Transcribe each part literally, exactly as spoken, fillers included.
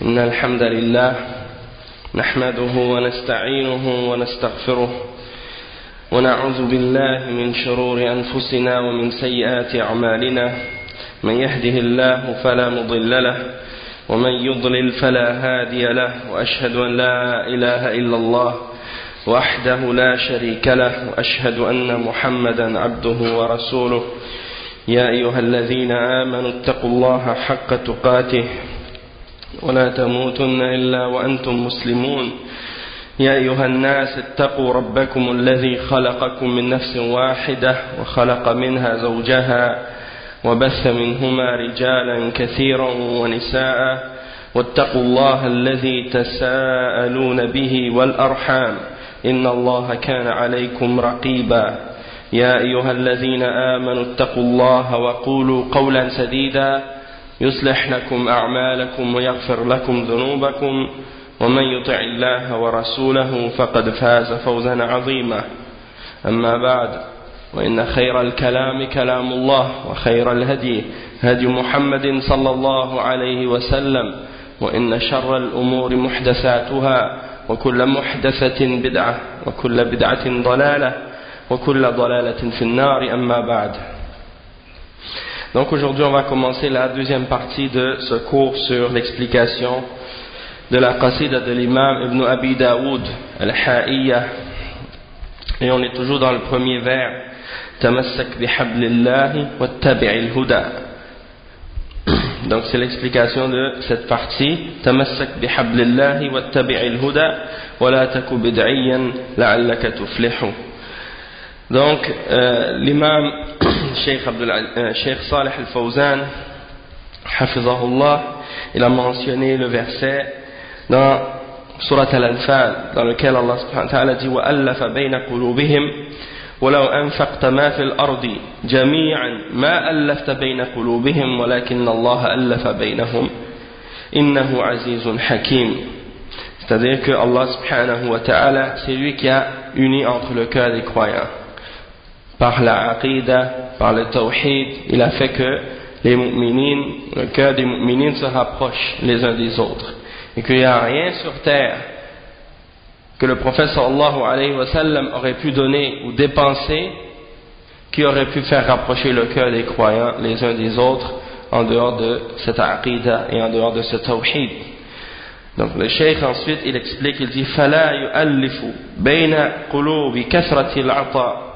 إن الحمد لله نحمده ونستعينه ونستغفره ونعوذ بالله من شرور أنفسنا ومن سيئات أعمالنا من يهده الله فلا مضل له ومن يضلل فلا هادي له وأشهد أن لا إله إلا الله وحده لا شريك له وأشهد أن محمدا عبده ورسوله يا أيها الذين آمنوا اتقوا الله حق تقاته ولا تموتن إلا وأنتم مسلمون يا أيها الناس اتقوا ربكم الذي خلقكم من نفس واحدة وخلق منها زوجها وبث منهما رجالا كثيرا ونساء واتقوا الله الذي تساءلون به والأرحام إن الله كان عليكم رقيبا يا أيها الذين آمنوا اتقوا الله وقولوا قولا سديدا يصلح لكم أعمالكم ويغفر لكم ذنوبكم ومن يطع الله ورسوله فقد فاز فوزا عظيما أما بعد وإن خير الكلام كلام الله وخير الهدي هدي محمد صلى الله عليه وسلم وإن شر الأمور محدثاتها وكل محدثة بدعة وكل بدعة ضلالة وكل ضلالة في النار أما بعد. Donc aujourd'hui on va commencer la deuxième partie de ce cours sur l'explication de la qasida de l'imam Ibn Abi Daoud al-Ha'iyya, et on est toujours dans le premier vers Tamassak bihablillahi wattabi'il huda. Donc c'est l'explication de cette partie Tamassak bihablillahi wattabi'il huda wa la taku bid'iyan la'allaka tuflihu. Donc euh, l'imam Cheikh euh, Cheikh Salih al-Fawzan hafizahullah, il a mentionné le verset dans Surat al-Anfal dans lequel Allah subhanahu wa ta'ala dit وَأَلَّفَ بَيْنَ قُلُوبِهِمْ وَلَوْ أَنفَقْتَ مَا فِي الْأَرْضِ جَمِيعًا مَا أَلَّفْتَ بَيْنَ قُلُوبِهِمْ وَلَكِنَّ اللَّهَ أَلَّفَ بَيْنَهُمْ إِنَّهُ عَزِيزٌ حَكِيمٌ. C'est-à-dire que Allah subhanahu wa ta'ala, c'est lui qui a uni entre le cœur des croyants par la aqidah, par le tawhid. Il a fait que les mu'minines, le cœur des mu'minines se rapprochent les uns des autres, et qu'il n'y a rien sur terre que le prophète sallallahu alayhi wa sallam aurait pu donner ou dépenser qui aurait pu faire rapprocher le cœur des croyants les uns des autres en dehors de cette aqidah et en dehors de ce tawhid. Donc le cheikh ensuite il explique, il dit فَلَا يُؤَلِّفُ بَيْنَ قُلُوبِ كَثْرَةِ الْعَطَاءِ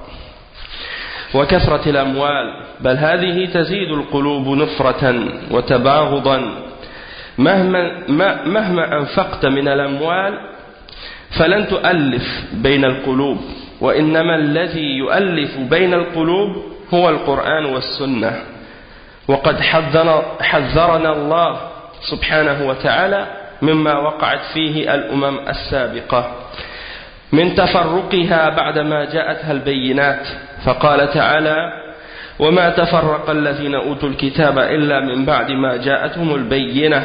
وكثرة الأموال بل هذه تزيد القلوب نفرة وتباغضا مهما, مهما أنفقت من الأموال فلن تؤلف بين القلوب وإنما الذي يؤلف بين القلوب هو القرآن والسنة وقد حذرنا الله سبحانه وتعالى مما وقعت فيه الأمم السابقة من تفرقها بعدما جاءتها البينات فقال تعالى وما تفرق الذين أوتوا الكتاب إلا من بعد ما جاءتهم البينة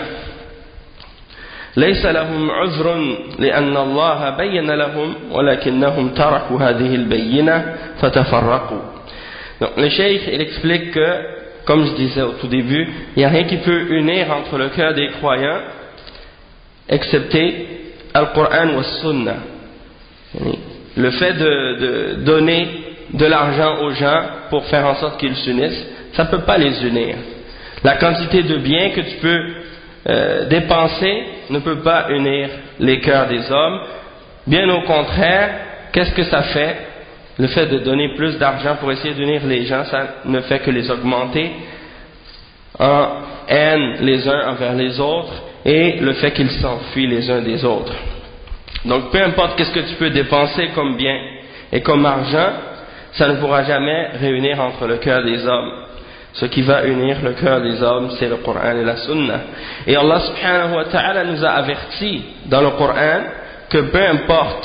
ليس لهم عذر لأن الله بين لهم ولكنهم تركوا هذه البينة فتفرقوا. Donc le cheikh il explique que, comme je disais au tout début, il n'y a rien qui peut unir entre le cœur des croyants excepté Al-Qur'an wa Sunnah. Le fait de, de donner de l'argent aux gens pour faire en sorte qu'ils s'unissent, ça ne peut pas les unir. La quantité de biens que tu peux euh, dépenser ne peut pas unir les cœurs des hommes. Bien au contraire, qu'est-ce que ça fait? Le fait de donner plus d'argent pour essayer d'unir les gens, ça ne fait que les augmenter en haine les uns envers les autres, et le fait qu'ils s'enfuient les uns des autres. Donc peu importe qu'est-ce que tu peux dépenser comme bien et comme argent, ça ne pourra jamais réunir entre le cœur des hommes. Ce qui va unir le cœur des hommes, c'est le Coran et la Sunna. Et Allah subhanahu wa ta'ala nous a averti dans le Coran que peu importe,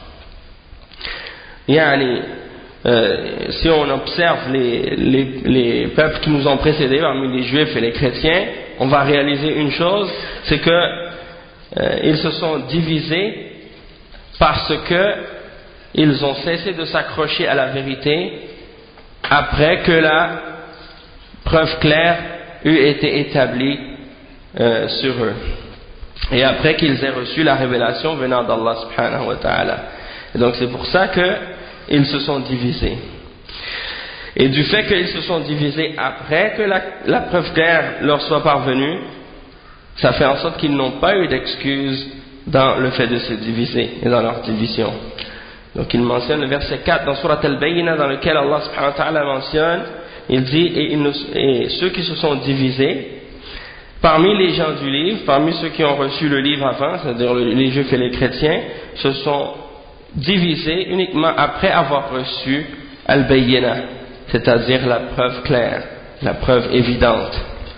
yani, euh, si on observe les, les, les peuples qui nous ont précédés, parmi les juifs et les chrétiens, on va réaliser une chose, c'est que euh, ils se sont divisés parce que ils ont cessé de s'accrocher à la vérité après que la preuve claire eût été établie euh, sur eux. et après qu'ils aient reçu la révélation venant d'Allah subhanahu wa ta'ala. Et donc c'est pour ça qu'ils se sont divisés. Et du fait qu'ils se sont divisés après que la, la preuve claire leur soit parvenue, ça fait en sorte qu'ils n'ont pas eu d'excuse dans le fait de se diviser et dans leur division. Donc il mentionne le verset quatre dans Surat Al-Bayyinah, dans lequel Allah subhanahu wa ta'ala mentionne, il dit, et, il nous, et ceux qui se sont divisés, parmi les gens du livre, parmi ceux qui ont reçu le livre avant, c'est-à-dire les juifs et les chrétiens, se sont divisés uniquement après avoir reçu Al-Bayyinah, c'est-à-dire la preuve claire, la preuve évidente.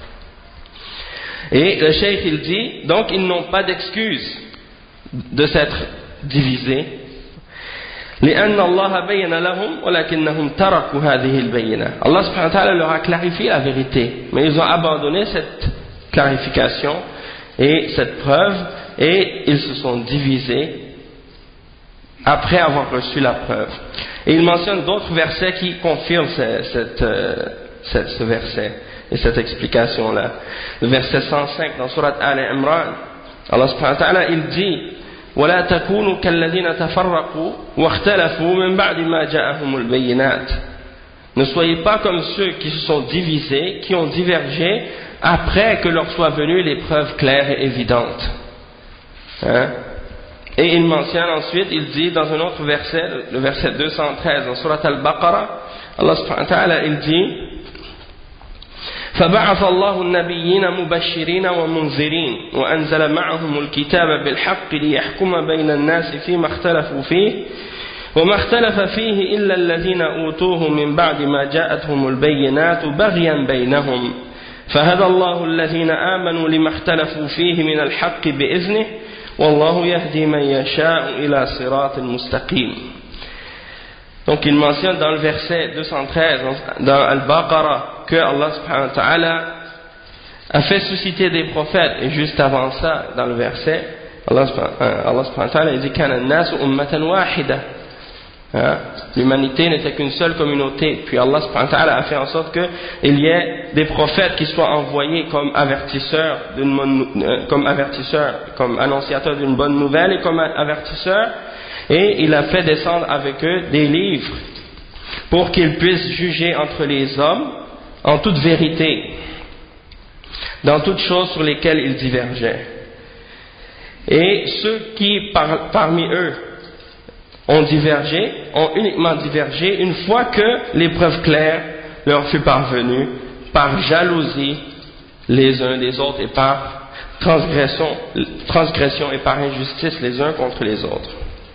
Et le cheikh il dit, donc ils n'ont pas d'excuse de s'être divisés. لأن الله بين لهم ولكنهم تركوا هذه البينة. Allah subhanahu wa ta'ala leur a clarifié la vérité, mais ils ont abandonné cette clarification et cette preuve, et ils se sont divisés après avoir reçu la preuve. Et il mentionne d'autres versets qui confirment cette, cette, euh, cette, ce verset et cette explication-là. Le verset cent cinq dans Surat Al-Imran, Allah subhanahu wa ta'ala il dit ولا تكونوا كالذين تفرقوا واختلفوا من بعد ما جاءهم البينات. Ne soyez pas comme ceux qui se sont divisés, qui ont divergé après que leur soient venues les preuves claires et évidentes. Hein? Et il mentionne ensuite, il dit dans un autre verset, le verset deux cent treize dans Surat Al-Baqarah, Allah subhanahu wa ta'ala il dit فبعث الله النبيين مبشرين ومنذرين وأنزل معهم الكتاب بالحق ليحكم بين الناس فيما اختلفوا فيه وما اختلف فيه إلا الذين أوتوه من بعد ما جاءتهم البينات بغيا بينهم فهدى الله الذين آمنوا لما اختلفوا فيه من الحق بإذنه والله يهدي من يشاء إلى صراط مستقيم. Donc il mentionne dans le verset deux cent treize dans Al-Baqarah que Allah subhanahu wa ta'ala a fait susciter des prophètes, et juste avant ça dans le verset Allah subhanahu wa ta'ala dit kana an-nasu ummatan wahida, l'humanité n'était qu'une seule communauté, puis Allah subhanahu wa ta'ala a fait en sorte qu'il y ait des prophètes qui soient envoyés comme avertisseurs d'une bonne, comme avertisseurs, comme annonciateurs d'une bonne nouvelle et comme avertisseurs. Et il a fait descendre avec eux des livres pour qu'ils puissent juger entre les hommes en toute vérité, dans toutes choses sur lesquelles ils divergeaient. Et ceux qui par, parmi eux ont divergé, ont uniquement divergé une fois que l'épreuve claire leur fut parvenue par jalousie les uns des autres et par transgression, transgression et par injustice les uns contre les autres.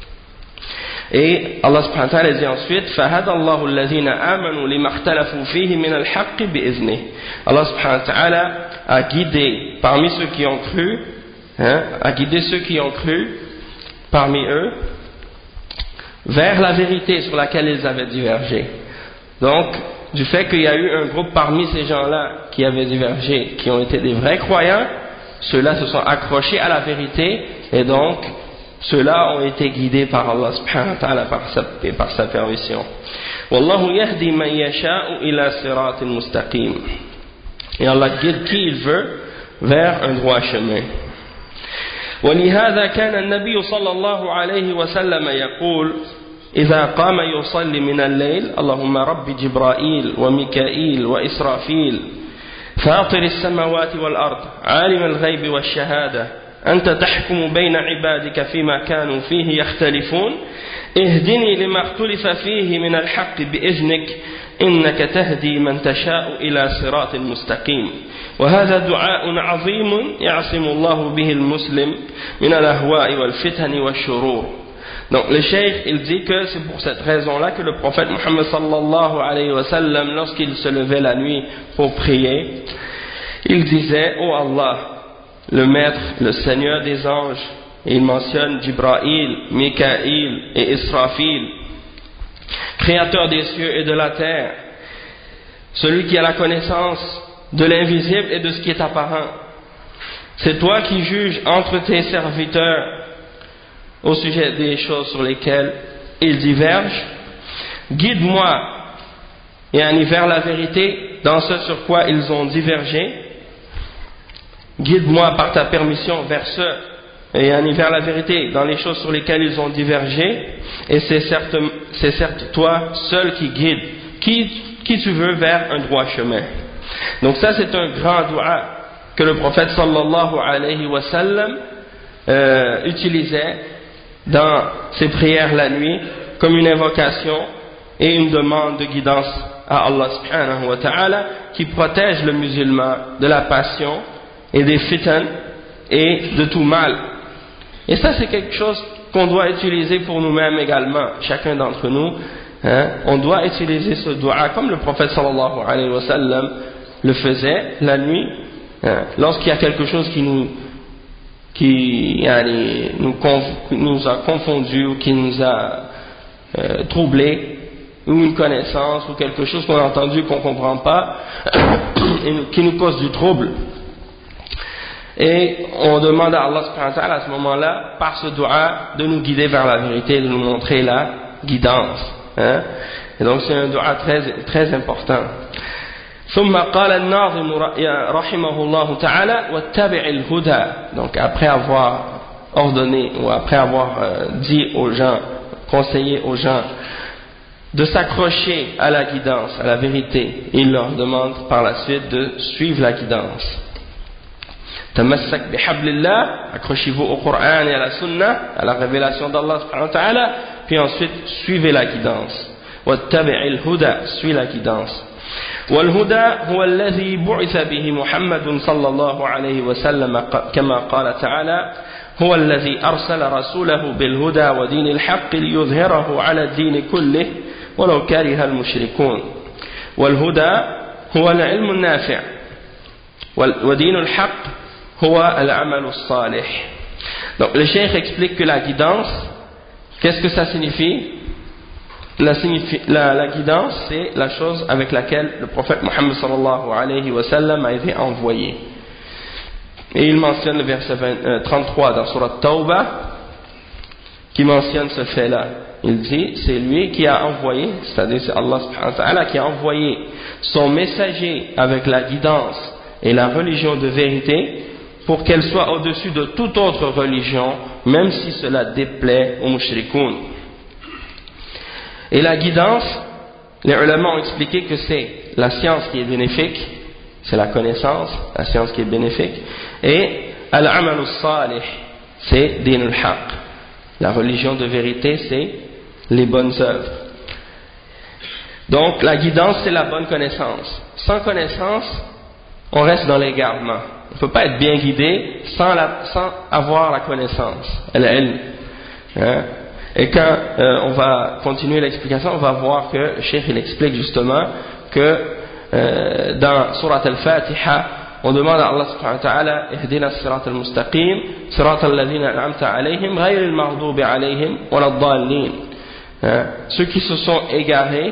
Et Allah subhanahu wa ta'ala dit ensuite فَهَدَى اللَّهُ الَّذِينَ آمَنُوا لِمَا اخْتَلَفُوا فِيهِ مِنَ الْحَقِّ بِإِذْنِهِ. Allah subhanahu wa ta'ala a guidé parmi ceux qui ont cru, hein, a guidé ceux qui ont cru parmi eux vers la vérité sur laquelle ils avaient divergé. Donc, du fait qu'il y a eu un groupe parmi ces gens-là qui avaient divergé, qui ont été des vrais croyants, ceux-là se sont accrochés à la vérité, et donc ceux-là ont été guidés par Allah subhanahu wa ta'ala par sa, par sa permission. Wallahu yahdi man yasha'u ila siratin mustaqim. Et Allah guide qui il veut vers un droit chemin. ولهذا كان النبي صلى الله عليه وسلم يقول إذا قام يصلي من الليل اللهم رب جبرائيل وميكائيل وإسرافيل فاطر السماوات والأرض عالم الغيب والشهادة أنت تحكم بين عبادك فيما كانوا فيه يختلفون اهدني لما اختلف فيه من الحق بإذنك إنك تهدي من تشاء إلى صراط مستقيم وهذا دعاء عظيم يعصم الله به المسلم من الأهواء والفتن والشرور. Donc le cheikh il dit que c'est pour cette raison-là que le prophète Muhammad sallallahu alayhi wa sallam, lorsqu'il se levait la nuit pour prier, il disait: ô Allah, le maître, le Seigneur des anges, et il mentionne Jibraïl, Mikaïl et Israfil, créateur des cieux et de la terre, celui qui a la connaissance de l'invisible et de ce qui est apparent. C'est toi qui juges entre tes serviteurs au sujet des choses sur lesquelles ils divergent. Guide-moi et en vers la vérité dans ce sur quoi ils ont divergé, guide-moi par ta permission vers ce, et vers la vérité, dans les choses sur lesquelles ils ont divergé, et c'est certes, c'est certes toi seul qui guide, qui, qui tu veux vers un droit chemin. Donc ça c'est un grand dua que le prophète sallallahu alayhi wa sallam euh, utilisait dans ses prières la nuit, comme une invocation et une demande de guidance à Allah subhanahu wa ta'ala, qui protège le musulman de la passion et des fitan et de tout mal. Et ça c'est quelque chose qu'on doit utiliser pour nous-mêmes également, chacun d'entre nous, hein, on doit utiliser ce dua comme le prophète sallallahu alayhi wa sallam le faisait la nuit, hein, lorsqu'il y a quelque chose qui nous qui yani, nous, nous a confondus ou qui nous a euh, troublés, ou une connaissance ou quelque chose qu'on a entendu qu'on ne comprend pas et qui nous cause du trouble. Et on demande à Allah subhanahu wa ta'ala à ce moment-là, par ce dua, de nous guider vers la vérité, de nous montrer la guidance. Hein? Et donc c'est un dua très, très important. ثم قال الناظم رحمه الله تعالى واتبع الهدى. Donc après avoir ordonné ou après avoir euh, dit aux gens, conseillé aux gens de s'accrocher à la guidance, à la vérité, il leur demande par la suite de suivre la guidance. Tamassak bihablillah, accrochez-vous au Coran et à la Sunna, à la révélation d'Allah subhanahu wa ta'ala, puis ensuite suivez la guidance. Wattabi'il huda, suivez la guidance. والهدى هو الذي بعث به محمد صلى الله عليه وسلم كما قال تعالى هو الذي أرسل رسوله بالهدى ودين الحق ليظهره على الدين كله ولو كره المشركون. والهدى هو العلم النافع ودين الحق هو العمل الصالح. Donc le cheikh explique que la guidance, qu'est-ce que ça signifie? La, la, la guidance, c'est la chose avec laquelle le prophète Mohammed sallallahu alayhi wa sallam a été envoyé. Et il mentionne le verset trente-trois dans Surat Tawbah, qui mentionne ce fait-là. Il dit, c'est lui qui a envoyé, c'est-à-dire c'est Allah subhanahu wa ta'ala qui a envoyé son messager avec la guidance et la religion de vérité pour qu'elle soit au-dessus de toute autre religion, même si cela déplaît aux mushrikoun. Et la guidance, les ulama ont expliqué que c'est la science qui est bénéfique, c'est la connaissance, la science qui est bénéfique, et al-amal salih, c'est din al-haq. La religion de vérité, c'est les bonnes œuvres. Donc la guidance, c'est la bonne connaissance. Sans connaissance, on reste dans l'égarement. On ne peut pas être bien guidé sans, la, sans avoir la connaissance. Al-ilm. Hein? Et quand euh, on va continuer l'explication, on va voir que le cheikh il explique justement que euh, dans Surat Al-Fatiha, on demande à Allah subhanahu wa ta'ala ihdina as-sirat al-mustaqim, sirat alladhina an'amta alayhim, ghayr al-maghdubi alayhim wa ad-dallin. Ceux qui se sont égarés,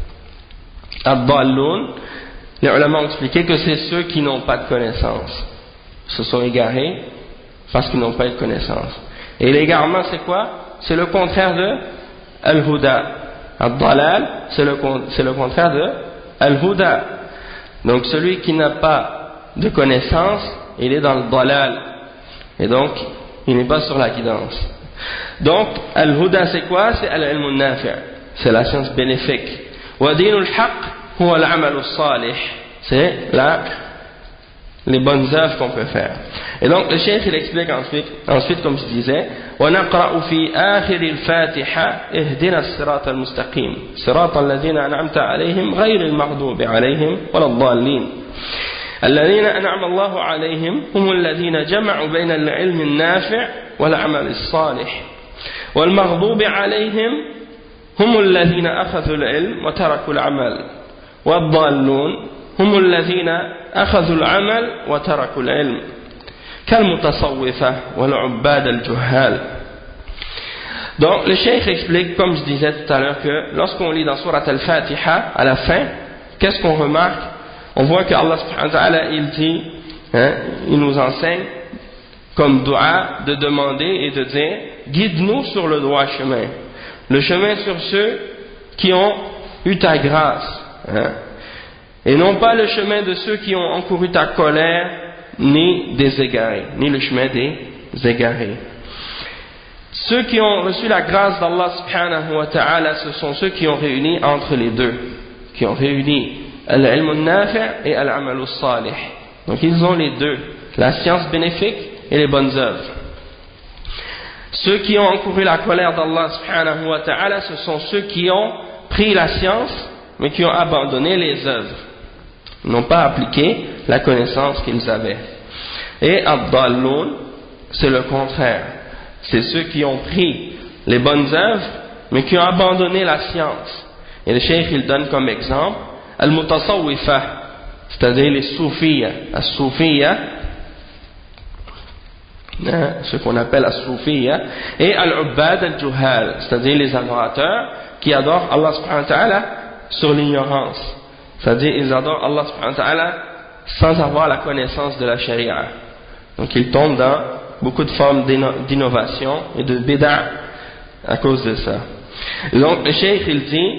ad-dallun, les ulama ont expliqué que c'est ceux qui n'ont pas de connaissance. Ils se sont égarés parce qu'ils n'ont pas de connaissance. Et l'égarement, c'est quoi? C'est le contraire de al-huda. Ad-dalal, c'est le, c'est le contraire de al-huda. Donc celui qui n'a pas de connaissance, il est dans le dalal. Et donc, il n'est pas sur la guidance. Donc, al-huda c'est quoi? C'est al-ilm al-nafi'. C'est la science bénéfique. Wa dinul haqq huwa al-amal al-salih. C'est la les bonnes œuvres qu'on peut faire. Et donc le cheikh il explique ensuite, ensuite comme je disais, وَنَقْرَأُ فِي آخِرِ الْفَاتِحَةِ اهْدِنَا الصِّرَاطَ الْمُسْتَقِيمِ صِرَاطَ الَّذِينَ أَنْعَمْتَ عَلَيْهِمْ غَيْرِ الْمَغْضُوبِ عَلَيْهِمْ وَلَا الضَّالِّينَ الَّذِينَ أَنْعَمَ اللَّهُ عَلَيْهِمْ هُمُ الَّذِينَ جَمَعُوا بَيْنَ الْعِلْمِ النَّافِعِ وَالْعَمَلِ الصَّالِحِ وَالْمَغْضُوبِ عَلَيْهِمْ هم الذين أخذوا العلم وتركوا العمل والضالون هم الذين أخذوا العمل وتركوا العلم كالمتصوفة والعباد الجهال. Donc le cheikh explique, comme je disais tout à l'heure, que lorsqu'on lit dans Surat Al-Fatiha, à la fin, qu'est-ce qu'on remarque? On voit que Allah subhanahu wa ta'ala, il dit, hein, il nous enseigne comme dua de demander et de dire, guide-nous sur le droit chemin. Le chemin sur ceux qui ont eu ta grâce, hein, et non pas le chemin de ceux qui ont encouru ta colère ni des égarés, ni le chemin des égarés. Ceux qui ont reçu la grâce d'Allah subhanahu wa ta'ala, ce sont ceux qui ont réuni entre les deux, qui ont réuni al-ilm al-nafi' et al-amal al-salih. Donc ils ont les deux, la science bénéfique et les bonnes œuvres. Ceux qui ont encouru la colère d'Allah subhanahu wa ta'ala, ce sont ceux qui ont pris la science, mais qui ont abandonné les œuvres. Ils n'ont pas appliqué la connaissance qu'ils avaient. Et ad-dallun, c'est le contraire. C'est ceux qui ont pris les bonnes œuvres, mais qui ont abandonné la science. Et le cheikh, il donne comme exemple al-mutasawwifa, c'est-à-dire les soufiyas. As-soufiyas, ce qu'on appelle as-soufiyas, et al-ubbad al-juhal, c'est-à-dire les adorateurs qui adorent Allah subhanahu wa ta'ala sur l'ignorance. C'est-à-dire ils adorent Allah subhanahu wa ta'ala sans avoir la connaissance de la sharia. Donc ils tombent dans beaucoup de formes d'innovation et de bid'a à cause de ça. Donc le cheikh il dit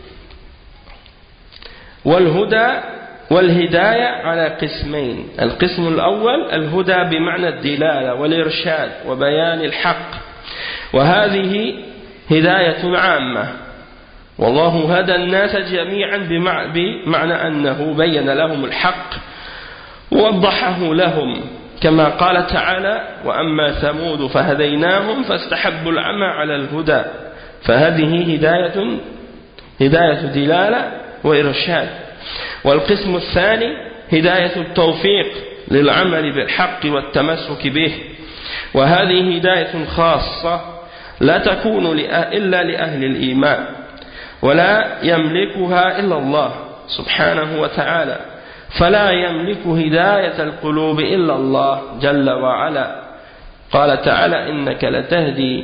والهدى والهداية على قسمين. القسم الأول الهدى بمعنى الدلالة والإرشاد وبيان الحق، وهذه هداية عامة، والله هدى الناس جميعا بمعنى أنه بين لهم الحق ووضحه لهم، كما قال تعالى وأما ثمود فهديناهم فاستحبوا العمى على الهدى، فهذه هداية هداية دلالة وإرشاد. والقسم الثاني هداية التوفيق للعمل بالحق والتمسك به، وهذه هداية خاصة لا تكون إلا لأهل الإيمان، ولا يملكها إلا الله سبحانه وتعالى، فلا يملك هداية القلوب إلا الله جل وعلا. قال تعالى إنك لتهدي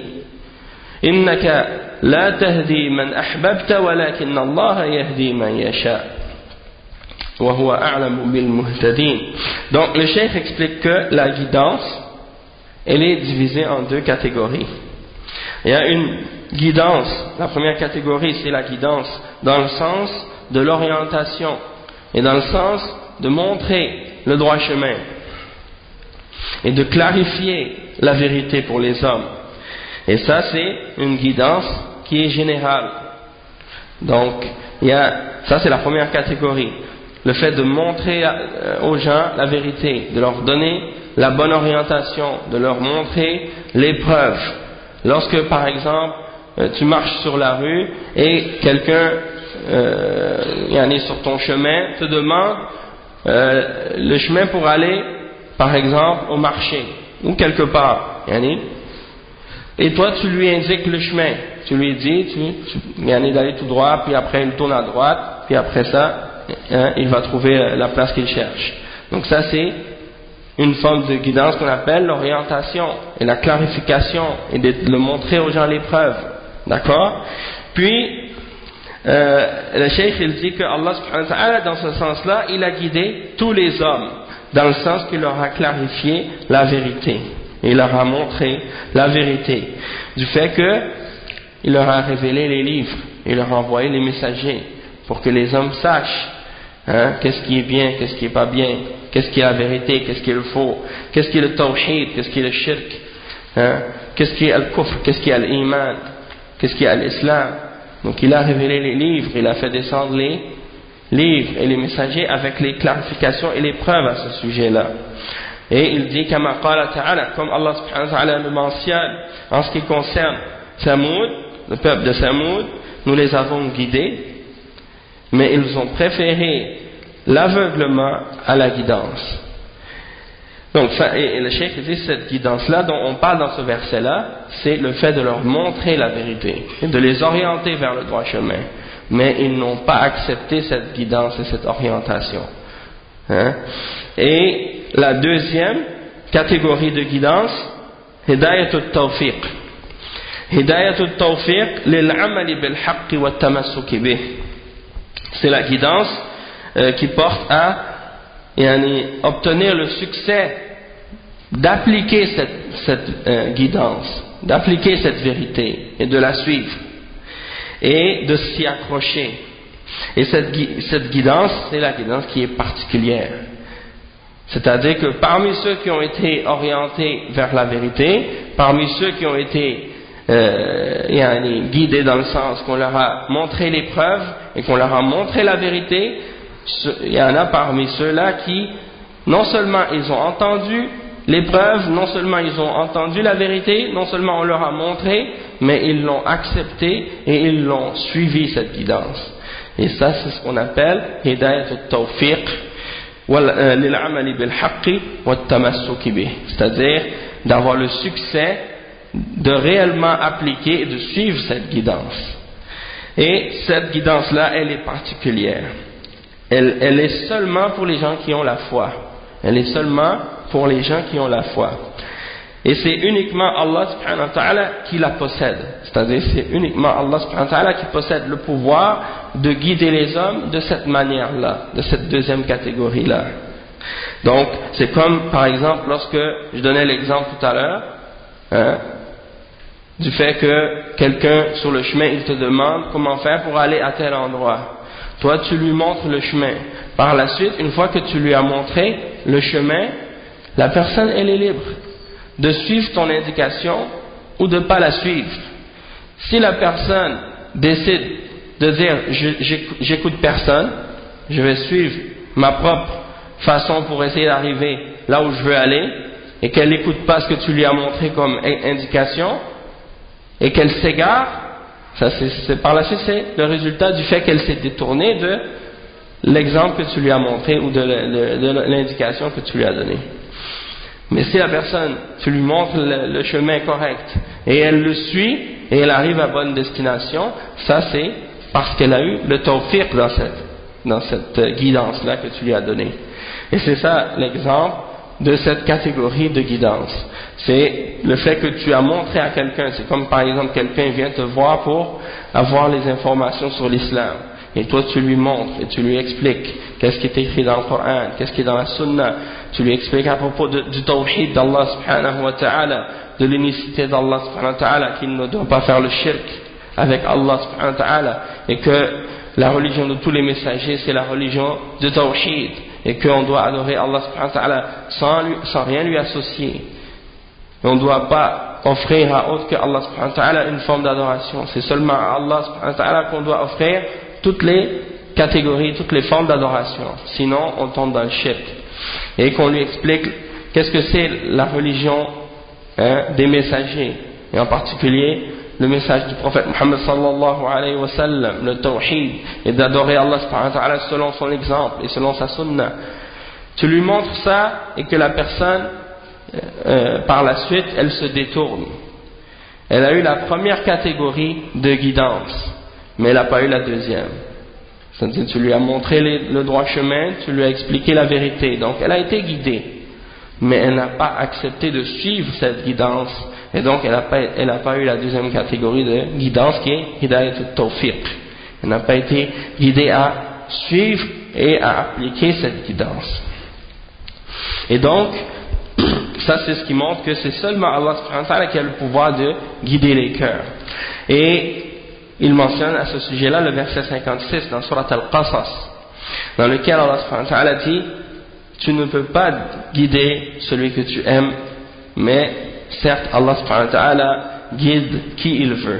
إنك لا تهدي من أحببت ولكن الله يهدي من يشاء وهو أعلم بالمهتدين. Donc le cheikh explique que la guidance elle est divisée en deux catégories. Il y a une guidance, la première catégorie c'est la guidance dans le sens de l'orientation et dans le sens de montrer le droit chemin et de clarifier la vérité pour les hommes. Et ça c'est une guidance qui est générale. Donc il y a, ça c'est la première catégorie, le fait de montrer aux gens la vérité, de leur donner la bonne orientation, de leur montrer les preuves. Lorsque par exemple tu marches sur la rue et quelqu'un euh, sur ton chemin te demande euh, le chemin pour aller par exemple au marché ou quelque part, yani, et toi tu lui indiques le chemin, tu lui dis tu, tu, yani, d'aller tout droit, puis après il tourne à droite, puis après ça hein, il va trouver la place qu'il cherche. Donc ça c'est une forme de guidance qu'on appelle l'orientation et la clarification et de le montrer aux gens les preuves, d'accord. Puis euh, le cheikh il dit que Allah subhanahu wa ta'ala dans ce sens là il a guidé tous les hommes dans le sens qu'il leur a clarifié la vérité, il leur a montré la vérité du fait que il leur a révélé les livres, il leur a envoyé les messagers pour que les hommes sachent hein, qu'est-ce qui est bien, qu'est-ce qui est pas bien, qu'est-ce qui est la vérité, qu'est-ce qui est le faux, qu'est-ce qui est le tawhid, qu'est-ce qui est le shirk, hein, qu'est-ce qui est le kufr, qu'est-ce qui est l'iman, qu'est-ce qui est l'islam. Donc il a révélé les livres, il a fait descendre les livres et les messagers avec les clarifications et les preuves à ce sujet-là. Et il dit kama qala ta'ala, comme Allah subhanahu wa ta'ala le mentionne en ce qui concerne Thamoud, le peuple de Thamoud, nous les avons guidés, mais ils ont préféré l'aveuglement à la guidance. Donc, et le cheikh dit cette guidance-là dont on parle dans ce verset-là, c'est le fait de leur montrer la vérité et de les orienter vers le droit chemin. Mais ils n'ont pas accepté cette guidance et cette orientation. Hein? Et la deuxième catégorie de guidance, hidayat al-tawfiq. Hidayat al-tawfiq lil-amali bil-haqqi wa tamassuki bih. C'est la guidance euh, qui porte à yani, obtenir le succès d'appliquer cette, cette euh, guidance, d'appliquer cette vérité et de la suivre et de s'y accrocher. Et cette, cette guidance, c'est la guidance qui est particulière. C'est-à-dire que parmi ceux qui ont été orientés vers la vérité, parmi ceux qui ont été euh, guidés dans le sens qu'on leur a montré les preuves et qu'on leur a montré la vérité, il y en a parmi ceux-là qui, non seulement ils ont entendu les preuves, non seulement ils ont entendu la vérité, non seulement on leur a montré, mais ils l'ont accepté et ils l'ont suivi, cette guidance. Et ça, c'est ce qu'on appelle hidayat al-tawfiq lil-amali bil-haqqi wat-tamassuki bih, c'est-à-dire d'avoir le succès de réellement appliquer et de suivre cette guidance. Et cette guidance-là, elle est particulière. Elle, elle est seulement pour les gens qui ont la foi. Elle est seulement pour les gens qui ont la foi. Et c'est uniquement Allah subhanahu wa ta'ala qui la possède. C'est-à-dire c'est uniquement Allah subhanahu wa ta'ala qui possède le pouvoir de guider les hommes de cette manière-là, de cette deuxième catégorie-là. Donc c'est comme par exemple lorsque je donnais l'exemple tout à l'heure, hein, du fait que quelqu'un sur le chemin il te demande comment faire pour aller à tel endroit. Toi tu lui montres le chemin. Par la suite, une fois que tu lui as montré le chemin, la personne elle est libre de suivre ton indication ou de ne pas la suivre. Si la personne décide de dire j'écoute personne, je vais suivre ma propre façon pour essayer d'arriver là où je veux aller, et qu'elle n'écoute pas ce que tu lui as montré comme indication, et qu'elle s'égare, ça c'est, c'est par la suite c'est le résultat du fait qu'elle s'est détournée de l'exemple que tu lui as montré ou de, le, de l'indication que tu lui as donnée. Mais si la personne, tu lui montres le, le chemin correct et elle le suit et elle arrive à bonne destination, ça c'est parce qu'elle a eu le tawfiq dans cette, dans cette guidance-là que tu lui as donnée. Et c'est ça l'exemple de cette catégorie de guidance. C'est le fait que tu as montré à quelqu'un, c'est comme par exemple quelqu'un vient te voir pour avoir les informations sur l'islam. Et toi tu lui montres et tu lui expliques qu'est-ce qui est écrit dans le Coran, qu'est-ce qui est dans la Sunna, tu lui expliques à propos de, du tawhid d'Allah subhanahu wa ta'ala, de l'unicité d'Allah subhanahu wa ta'ala, qu'il ne doit pas faire le shirk avec Allah subhanahu wa ta'ala, et que la religion de tous les messagers c'est la religion de tawhid, et qu'on doit adorer Allah subhanahu wa ta'ala sans, lui, sans rien lui associer. Et on ne doit pas offrir à autre que Allah subhanahu wa ta'ala une forme d'adoration, c'est seulement à Allah subhanahu wa ta'ala qu'on doit offrir toutes les catégories, toutes les formes d'adoration, sinon on tombe dans le shirk. Et qu'on lui explique qu'est-ce que c'est la religion hein, des messagers, et en particulier le message du prophète Muhammad sallallahu alayhi wa sallam, le tawhid, et d'adorer Allah subhanahu wa ta'ala selon son exemple et selon sa sunna. Tu lui montres ça et que la personne euh, par la suite elle se détourne. Elle a eu la première catégorie de guidance, mais elle n'a pas eu la deuxième. C'est-à-dire tu lui as montré les, le droit chemin, tu lui as expliqué la vérité, donc elle a été guidée, mais elle n'a pas accepté de suivre cette guidance, et donc elle n'a pas, elle n'a pas eu la deuxième catégorie de guidance qui est hidayat al-tawfiq. Elle n'a pas été guidée à suivre et à appliquer cette guidance. Et donc ça c'est ce qui montre que c'est seulement Allah subhanahu wa ta'ala qui a le pouvoir de guider les cœurs. Et il mentionne à ce sujet-là le verset cinquante-six dans Surat Al-Qasas, dans lequel Allah subhanahu wa ta'ala dit tu ne peux pas guider celui que tu aimes, mais certes Allah subhanahu wa ta'ala guide qui il veut,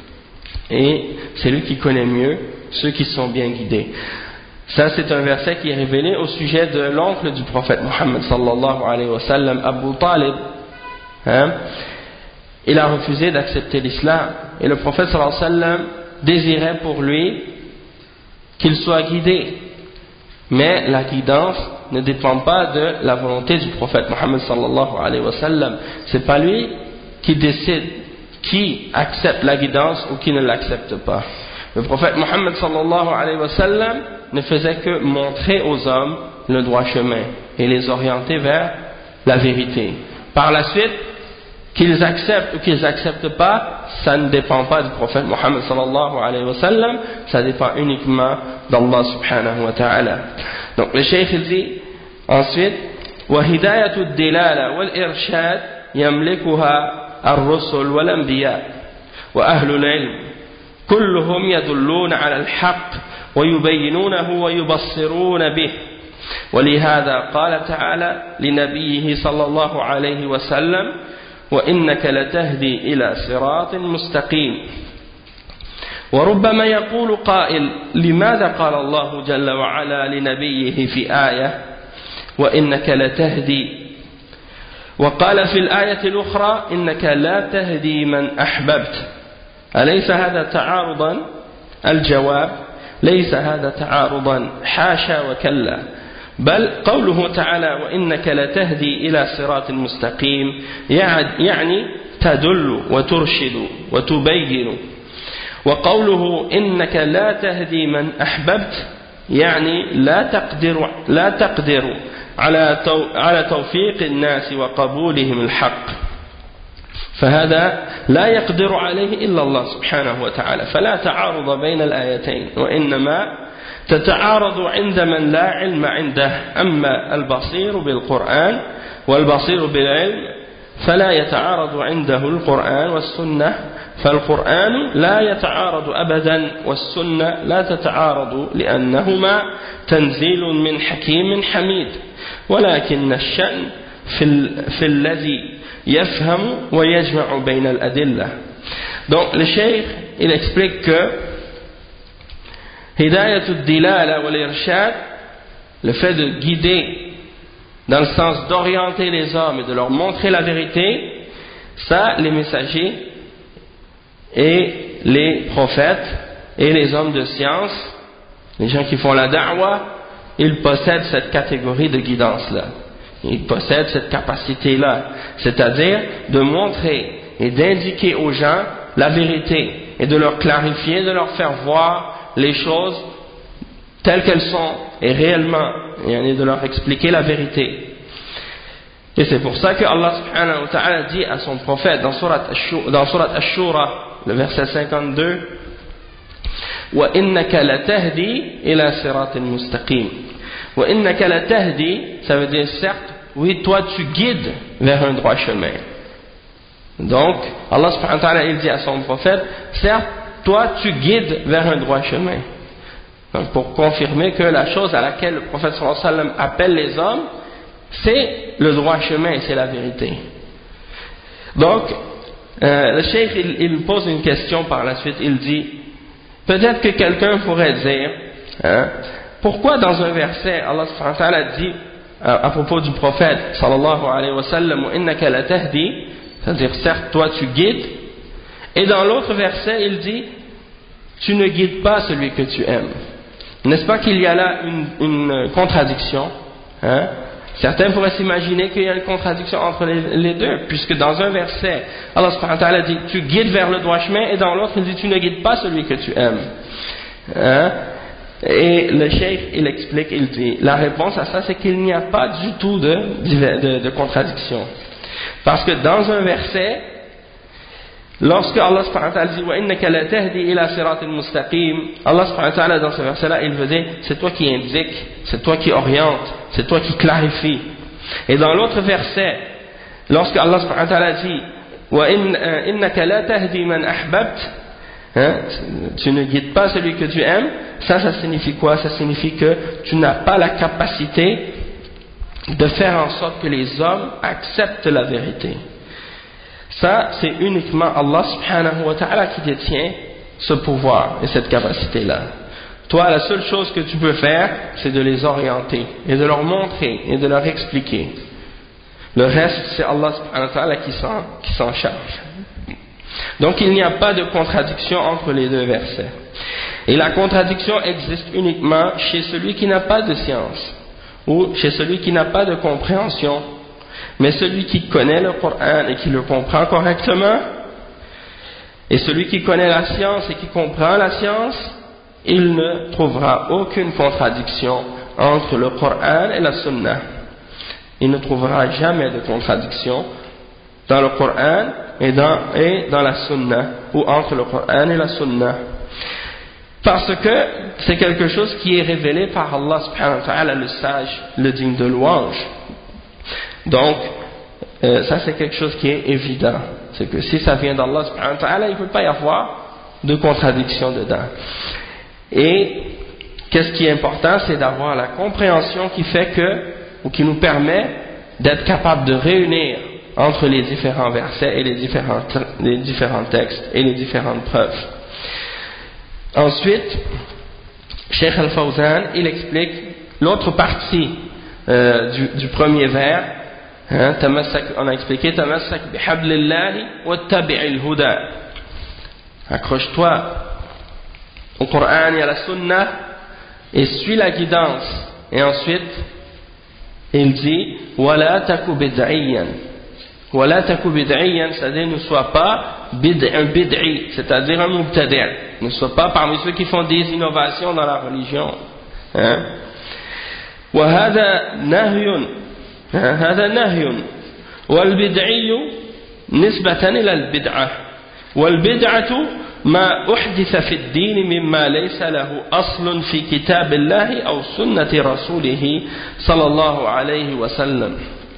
et c'est lui qui connaît mieux ceux qui sont bien guidés. Ça c'est un verset qui est révélé au sujet de l'oncle du prophète Muhammad sallallahu alayhi wa sallam, Abu Talib. hein? Il a refusé d'accepter l'islam, et le prophète sallallahu alayhi wa sallam désirait pour lui qu'il soit guidé, mais la guidance ne dépend pas de la volonté du prophète Muhammad sallallahu alayhi wa sallam. C'est pas lui qui décide qui accepte la guidance ou qui ne l'accepte pas. Le prophète Muhammad sallallahu alayhi wa sallam ne faisait que montrer aux hommes le droit chemin et les orienter vers la vérité. Par la suite, qu'ils acceptent ou qu'ils n'acceptent pas, ça ne dépend pas du prophète Muhammad sallallahu alayhi wa sallam, ça dépend uniquement d'Allah subhanahu wa ta'ala. Donc le cheikh il dit ensuite وهداية الدلالة والإرشاد يملكها الرسل والأنبياء وأهل العلم كلهم يدلون على الحق ويبينونه ويبصرون به ولهذا قال تعالى لنبيه صلى الله عليه وسلم وإنك لتهدي إلى صراط مستقيم. وربما يقول قائل لماذا قال الله جل وعلا لنبيه في آية وإنك لتهدي وقال في الآية الأخرى إنك لا تهدي من أحببت؟ أليس هذا تعارضا؟ الجواب ليس هذا تعارضا، حاشا وكلا، بل قوله تعالى وإنك لتهدي إلى صراط مستقيم يعني تدل وترشد وتبين، وقوله إنك لا تهدي من أحببت يعني لا تقدر لا تقدر على على توفيق الناس وقبولهم الحق، فهذا لا يقدر عليه إلا الله سبحانه وتعالى، فلا تعارض بين الآيتين، وإنما تتعارض عند من لا علم عنده. أما البصير بالقرآن والبصير بالعلم فلا يتعارض عنده القرآن والسنة، فالقرآن لا يتعارض أبدا والسنة لا تتعارض لأنهما تنزيل من حكيم حميد، ولكن الشأن في, في الذي يفهم ويجمع بين الأدلة. Donc le cheikh il explique que Hidayat al-Dilala wa l'Irshad, le fait de guider dans le sens d'orienter les hommes et de leur montrer la vérité, ça les messagers et les prophètes et les hommes de science, les gens qui font la da'wah, ils possèdent cette catégorie de guidance-là. Ils possèdent cette capacité-là, c'est-à-dire de montrer et d'indiquer aux gens la vérité et de leur clarifier, de leur faire voir les choses telles qu'elles sont et réellement, et de leur expliquer la vérité. Et c'est pour ça que Allah subhanahu wa ta'ala dit à son prophète dans Surat Ash-Shura, le verset cinquante-deux, وَإِنَّكَ لَتَهْدِي إِلَى صِرَاطٍ مُسْتَقِيمٍ. وَإِنَّكَ لَتَهْدِي, ça veut dire certes, oui, toi tu guides vers un droit chemin. Donc, Allah subhanahu wa ta'ala il dit à son prophète, certes, toi tu guides vers un droit chemin. Donc, pour confirmer que la chose à laquelle le prophète sallallahu alayhi wa sallam appelle les hommes, c'est le droit chemin et c'est la vérité. Donc, euh, le cheikh il, il pose une question par la suite, il dit, peut-être que quelqu'un pourrait dire, hein, pourquoi dans un verset Allah subhanahu wa ta'ala dit à, à propos du prophète sallallahu alayhi wa sallam, innaka la tahdi, c'est-à-dire certes toi tu guides, et dans l'autre verset il dit tu ne guides pas celui que tu aimes. N'est-ce pas qu'il y a là une, une contradiction, hein? Certains pourraient s'imaginer qu'il y a une contradiction entre les, les deux, puisque dans un verset Allah subhanahu wa ta'ala dit tu guides vers le droit chemin, et dans l'autre il dit tu ne guides pas celui que tu aimes, hein? Et le cheikh il explique, il dit la réponse à ça c'est qu'il n'y a pas du tout de, de, de contradiction, parce que dans un verset, lorsque Allah subhanahu wa ta'ala dit wa innaka la tahdi ila siratin mustaqim, Allah subhanahu wa ta'ala dans ce verset là il veut dire c'est toi qui indique, c'est toi qui oriente, c'est toi qui clarifie. Et dans l'autre verset, lorsque Allah subhanahu wa ta'ala dit wa innaka la tahdi man ahbabt, hein, tu ne guides pas celui que tu aimes, ça ça signifie quoi? Ça signifie que tu n'as pas la capacité de faire en sorte que les hommes acceptent la vérité. Ça c'est uniquement Allah subhanahu wa ta'ala qui détient ce pouvoir et cette capacité là. Toi la seule chose que tu peux faire c'est de les orienter et de leur montrer et de leur expliquer. Le reste c'est Allah subhanahu wa ta'ala qui s'en, qui s'en charge. Donc il n'y a pas de contradiction entre les deux versets. Et la contradiction existe uniquement chez celui qui n'a pas de science ou chez celui qui n'a pas de compréhension. Mais celui qui connaît le Coran et qui le comprend correctement, et celui qui connaît la science et qui comprend la science, il ne trouvera aucune contradiction entre le Coran et la Sunna. Il ne trouvera jamais de contradiction dans le Coran et dans, et dans la Sunna, ou entre le Coran et la Sunna. Parce que c'est quelque chose qui est révélé par Allah subhanahu wa ta'ala, le sage, le digne de louange. Donc, euh, ça c'est quelque chose qui est évident. C'est que si ça vient d'Allah subhanahu wa ta'ala, il ne peut pas y avoir de contradiction dedans. Et qu'est-ce qui est important, c'est d'avoir la compréhension qui fait que, ou qui nous permet d'être capable de réunir entre les différents versets et les différents, les différents textes et les différentes preuves. Ensuite, Cheikh Al-Fawzan, il explique l'autre partie euh, du, du premier vers. Hein, on a expliqué tamassak bihablillahi wattabi'il huda. Accroche-toi au Coran et à la Sunna et suis la guidance. Et ensuite, il dit wala taku bid'iyan. Wala taku bid'iyan, c'est-à-dire ne sois pas bid', un bid'i, c'est-à-dire un mubtadi'. Ne sois pas parmi ceux qui font des innovations dans la religion. Hein? Wa hada nahyun. هذا نهي والبدعي نسبة إلى البدعة والبدعة ما أحدث في الدين مما ليس له أصل في كتاب الله أو سنة رسوله صلى الله عليه وسلم.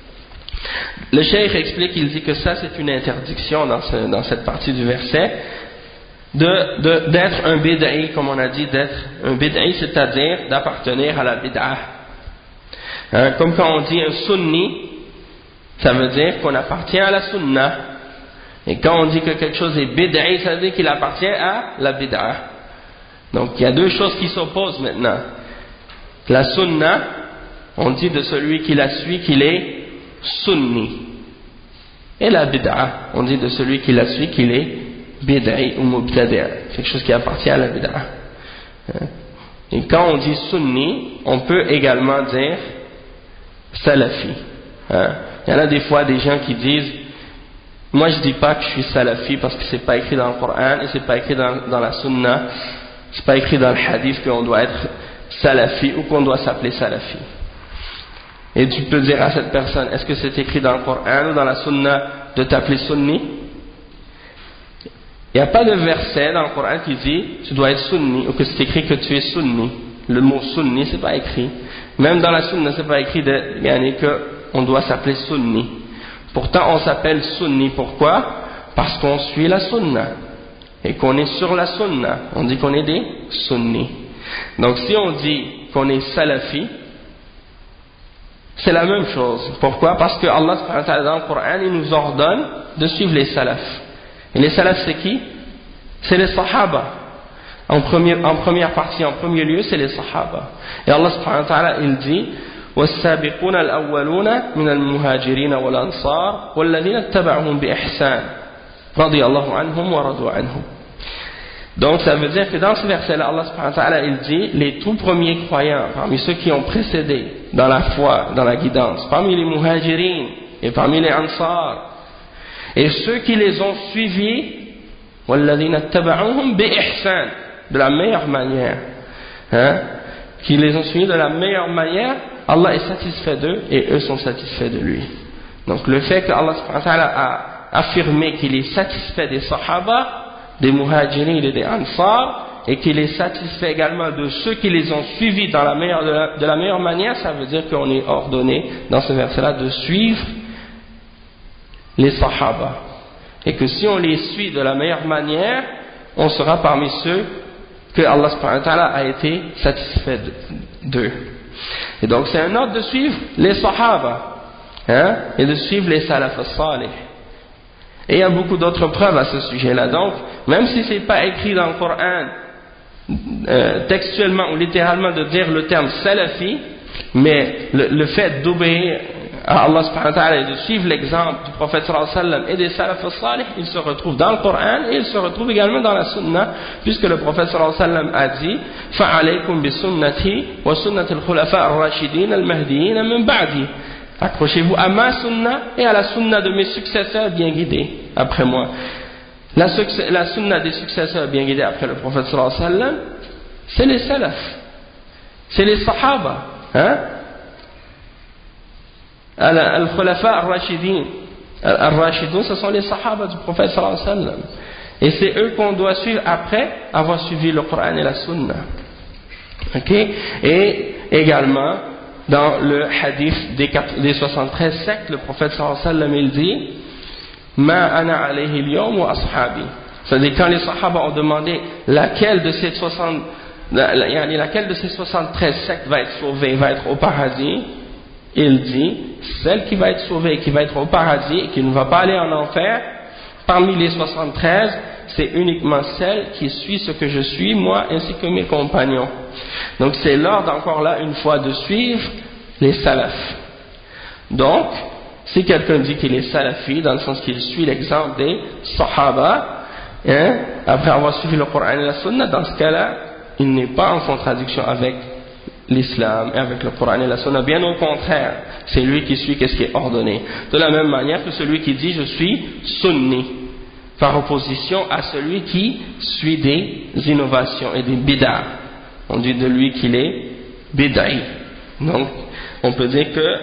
Le cheikh explique, il dit que ça c'est une interdiction dans, ce, dans cette partie du verset de, de, d'être un bid'i, comme on a dit, d'être un bid'i, c'est-à-dire d'appartenir à la bid'ah. Hein, comme quand on dit un sunni, ça veut dire qu'on appartient à la sunna. Et quand on dit que quelque chose est bid'i, ça veut dire qu'il appartient à la bid'a. Donc il y a deux choses qui s'opposent maintenant. La sunna, on dit de celui qui la suit qu'il est sunni. Et la bid'a, on dit de celui qui la suit qu'il est bid'i ou mubtadi', quelque chose qui appartient à la bid'a. Hein. Et quand on dit sunni, on peut également dire salafi. Hein? Il y en a des fois des gens qui disent moi je dis pas que je suis salafi parce que c'est pas écrit dans le Coran et c'est pas écrit dans, dans la sunna, c'est pas écrit dans le hadith qu'on doit être salafi ou qu'on doit s'appeler salafi. Et tu peux dire à cette personne, est-ce que c'est écrit dans le Coran ou dans la sunna de t'appeler sunni? Il n'y a pas de verset dans le Coran qui dit tu dois être sunni ou que c'est écrit que tu es sunni. Le mot sunni c'est pas écrit. Même dans la sunna c'est pas écrit de gagner que on doit s'appeler sunni. Pourtant on s'appelle sunni. Pourquoi? Parce qu'on suit la sunna et qu'on est sur la sunna. On dit qu'on est des sunnis. Donc si on dit qu'on est salafi, c'est la même chose. Pourquoi? Parce que Allah subhanahu wa ta'ala dans le Coran il nous ordonne de suivre les salafs. Et les salafs c'est qui? C'est les sahaba. En, premier, en première partie, en premier lieu, c'est les sahaba. Et Allah subhanahu wa ta'ala, il dit وَالسَّابِقُونَ الْأَوَّلُونَ مِنَ الْمُهَاجِرِينَ وَالْأَنصَارِ وَالَّذِينَ اتَّبَعُهُمْ بِإِحْسَانٍ رَضِيَ اللَّهُ عَنْهُمْ وَرَضُوا عَنْهُ. Donc ça veut dire que dans ce verset-là, Allah subhanahu wa ta'ala, il dit les tout premiers croyants, parmi ceux qui ont précédé dans la foi, dans la guidance, parmi les muhajirin et parmi les ansar, et ceux qui les ont suivis, وَالَّذِينَ اتَّبَعُهُمْ بِإِحْسَانٍ, de la meilleure manière, hein, qui les ont suivis de la meilleure manière, Allah est satisfait d'eux et eux sont satisfaits de lui. Donc le fait que Allah subhanahu wa ta'ala a affirmé qu'il est satisfait des sahaba, des muhajirin et des ansar, et qu'il est satisfait également de ceux qui les ont suivis dans la meilleure, de, la, de la meilleure manière, ça veut dire qu'on est ordonné dans ce verset-là de suivre les sahaba. Et que si on les suit de la meilleure manière, on sera parmi ceux que Allah subhanahu wa ta'ala a été satisfait d'eux. Et donc c'est un ordre de suivre les sahaba, hein, et de suivre les salaf as-salih. Et il y a beaucoup d'autres preuves à ce sujet-là. Donc, même si ce n'est pas écrit dans le Coran euh, textuellement ou littéralement de dire le terme salafi, mais le, le fait d'obéir à Allah subhanahu wa ta'ala et de suivre l'exemple du prophète sallallahu alayhi wa sallam et des salaf as-salih, il se retrouve dans le Coran et il se retrouve également dans la sunna, puisque le prophète sallallahu alayhi wa sallam a dit fa'alaykum bi sunnati wa sunnati al-khulafa ar-rashidin al-mahdiyyin min ba'di. Accrochez-vous à ma sunna et à la sunna de mes successeurs bien guidés après moi. La, la sunna des successeurs bien guidés après le prophète sallallahu alayhi wa sallam, c'est les salaf, c'est les sahaba, hein? Al-khulafa ar-rashidin, ar-rashidun, ce sont les sahaba du prophète sallallahu alayhi wa sallam. Et c'est eux qu'on doit suivre après avoir suivi le Coran et la sunna. Ok? Et également, dans le hadith des, des soixante-treize sectes, le prophète sallallahu alayhi wa sallam, il dit ma ana alayhi al-yawm wa ashabi. C'est-à-dire quand les sahaba ont demandé laquelle de ces soixante laquelle de ces soixante-treize sectes va être sauvée, va être au paradis? Il dit, celle qui va être sauvée, qui va être au paradis et qui ne va pas aller en enfer, parmi les soixante-treize, c'est uniquement celle qui suit ce que je suis, moi, ainsi que mes compagnons. Donc c'est l'ordre encore là, une fois, de suivre les salafs. Donc, si quelqu'un dit qu'il est salafi, dans le sens qu'il suit l'exemple des sahaba, hein, après avoir suivi le Coran et la Sunna, dans ce cas-là, il n'est pas en contradiction avec l'islam et avec le Coran et la Sunna, bien au contraire, c'est lui qui suit qu'est-ce qui est ordonné. De la même manière que celui qui dit je suis sunni, par opposition à celui qui suit des innovations et des bid'ah. On dit de lui qu'il est bid'i. Donc, on peut dire que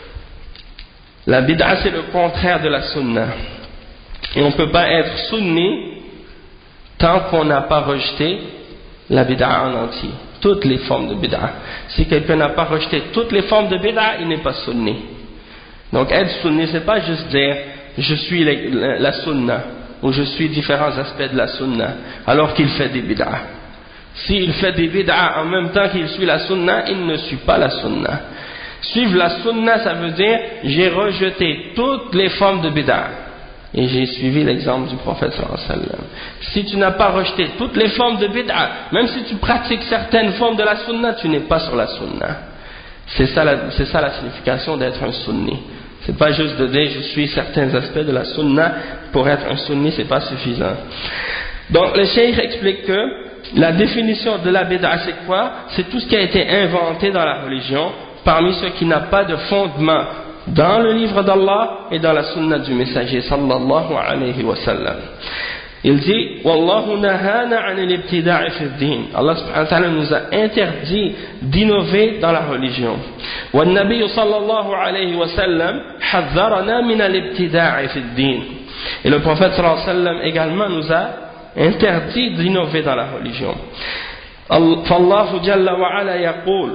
la bid'a c'est le contraire de la sunna. Et on ne peut pas être sunni tant qu'on n'a pas rejeté la bid'a en entier. Toutes les formes de bid'a. Si quelqu'un n'a pas rejeté toutes les formes de bid'a, il n'est pas sunni. Donc être sunni, c'est pas juste dire je suis la, la sunna ou je suis différents aspects de la sunna alors qu'il fait des bid'a. S'il fait des bid'a en même temps qu'il suit la sunna, il ne suit pas la sunna. Suivre la sunna, ça veut dire j'ai rejeté toutes les formes de bid'a. Et j'ai suivi l'exemple du prophète sallallahu alayhi wa sallam. Si tu n'as pas rejeté toutes les formes de bid'a, même si tu pratiques certaines formes de la sunna, tu n'es pas sur la sunna. C'est ça la, c'est ça la signification d'être un sunni. C'est pas juste de dire je suis certains aspects de la sunna, pour être un sunni c'est pas suffisant. Donc le cheikh explique que la définition de la bid'a c'est quoi? C'est tout ce qui a été inventé dans la religion, parmi ceux qui n'ont pas de fondement dans le livre d'Allah et dans la sunna du messager sallallahu alayhi wa sallam. Il dit Wallahu nahana anil ibtida'i fi ad-din. Allah subhanahu wa ta'ala nous a interdit d'innover dans la religion. Wa an-nabiy sallallahu alayhi wa sallam hadharana min al-ibtida'i fi ad-din. Et le prophète sallallahu alayhi wa sallam également nous a interdit d'innover dans la religion. Fallahu jalla wa ala yaqul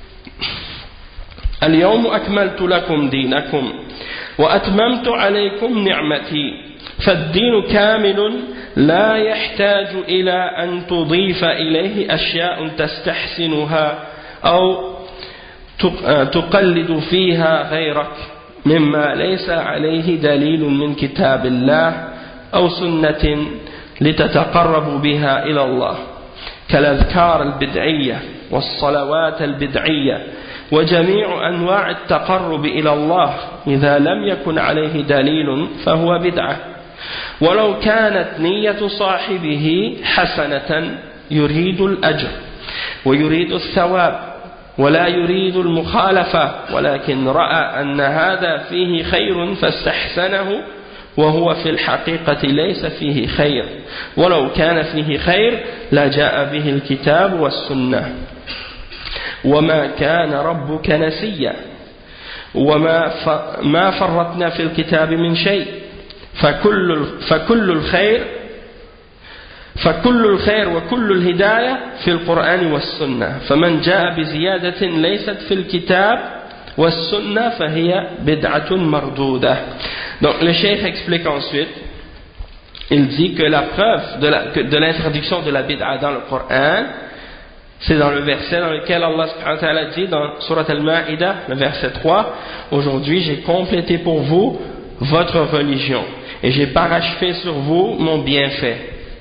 اليوم أكملت لكم دينكم وأتممت عليكم نعمتي فالدين كامل لا يحتاج إلى أن تضيف إليه أشياء تستحسنها أو تقلد فيها غيرك مما ليس عليه دليل من كتاب الله أو سنة لتتقرب بها إلى الله كالأذكار البدعية والصلوات البدعية وجميع أنواع التقرب إلى الله إذا لم يكن عليه دليل فهو بدعة ولو كانت نية صاحبه حسنة يريد الأجر ويريد الثواب ولا يريد المخالفة ولكن رأى أن هذا فيه خير فاستحسنه وهو في الحقيقة ليس فيه خير ولو كان فيه خير لجاء به الكتاب والسنة وما كان ربك نسيا وما ما فرطنا في الكتاب من شيء فكل فكل الخير فكل الخير وكل الهداية في القرآن والسنة فمن جاء بزيادة ليست في الكتاب والسنة فهي بدعة مردودة. Donc le cheikh explique ensuite, il dit que la preuve de, la, de l'interdiction de la bid'a dans le Coran, c'est dans le verset dans lequel Allah subhanahu wa ta'ala dit dans Surat Al-Ma'idah, le verset trois, aujourd'hui j'ai complété pour vous votre religion et j'ai parachevé sur vous mon bienfait.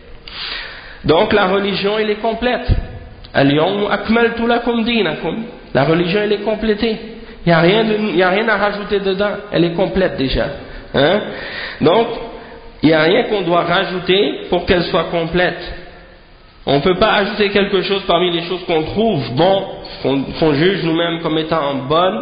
Donc la religion elle est complète. Al-yawma akmaltu lakum dinakum. La religion elle est complétée. Il n'y a rien de, il n'y a rien à rajouter dedans. Elle est complète déjà. Hein? Donc il n'y a rien qu'on doit rajouter pour qu'elle soit complète. On ne peut pas ajouter quelque chose parmi les choses qu'on trouve bon, qu'on, qu'on juge nous-mêmes comme étant bonnes,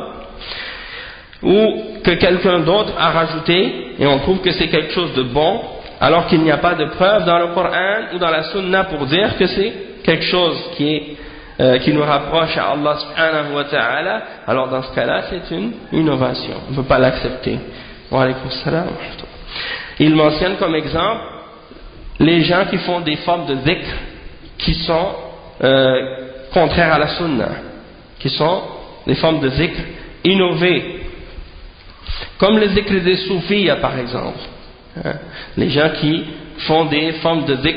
ou que quelqu'un d'autre a rajouté et on trouve que c'est quelque chose de bon, alors qu'il n'y a pas de preuve dans le Coran ou dans la Sunna pour dire que c'est quelque chose qui est euh, qui nous rapproche à Allah subhanahu wa ta'ala. Alors dans ce cas-là, c'est une innovation. On ne peut pas l'accepter. Wa alaykum salam. Il mentionne comme exemple les gens qui font des formes de dhikr qui sont euh, contraires à la sunna, qui sont des formes de zikr innovées, comme les zikr des soufis par exemple, hein? Les gens qui font des formes de zikr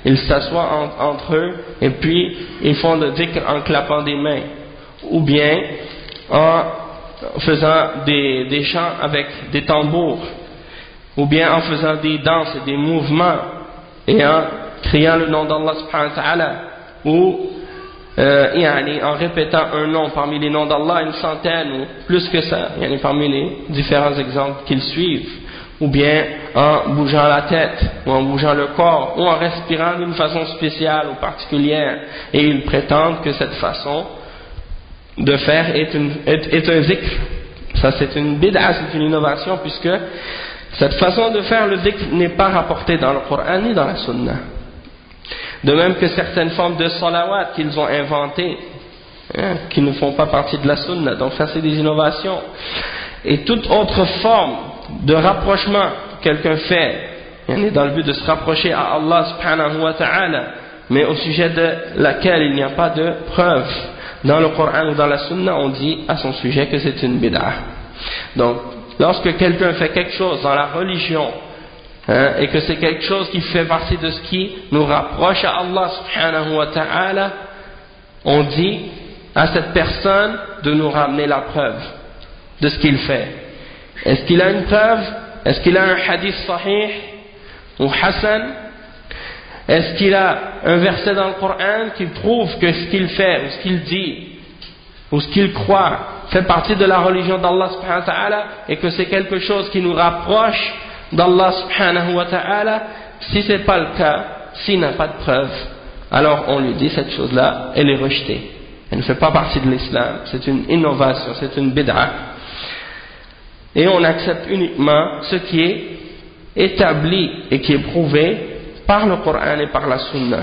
ils s'assoient en, entre eux et puis ils font le dhikr en clappant des mains, ou bien en faisant des, des chants avec des tambours, ou bien en faisant des danses et des mouvements et en criant le nom d'Allah subhanahu wa ta'ala, ou euh, yani, en répétant un nom parmi les noms d'Allah, une centaine ou plus que ça, yani, parmi les différents exemples qu'ils suivent, ou bien en bougeant la tête, ou en bougeant le corps, ou en respirant d'une façon spéciale ou particulière, et ils prétendent que cette façon de faire est, une, est, est un zikr. Ça c'est une bid'a, c'est une innovation, puisque cette façon de faire le dhikr n'est pas rapportée dans le Coran ni dans la Sunna. De même que certaines formes de salawat qu'ils ont inventées, hein, qui ne font pas partie de la Sunna. Donc ça c'est des innovations. Et toute autre forme de rapprochement que quelqu'un fait, hein, dans le but de se rapprocher à Allah subhanahu wa ta'ala, mais au sujet de laquelle il n'y a pas de preuve dans le Coran ou dans la Sunna, on dit à son sujet que c'est une bid'a. Donc lorsque quelqu'un fait quelque chose dans la religion, hein, et que c'est quelque chose qui fait partie de ce qui nous rapproche à Allah subhanahu wa ta'ala, on dit à cette personne de nous ramener la preuve de ce qu'il fait. Est-ce qu'il a une preuve? Est-ce qu'il a un hadith sahih ou hasan? Est-ce qu'il a un verset dans le Coran qui prouve que ce qu'il fait ou ce qu'il dit ou ce qu'il croit fait partie de la religion d'Allah subhanahu wa ta'ala, et que c'est quelque chose qui nous rapproche d'Allah subhanahu wa ta'ala? Si ce n'est pas le cas, s'il n'a pas de preuve, alors on lui dit cette chose-là, elle est rejetée. Elle ne fait pas partie de l'islam, c'est une innovation, c'est une bid'a. Et on accepte uniquement ce qui est établi et qui est prouvé par le Coran et par la Sunna.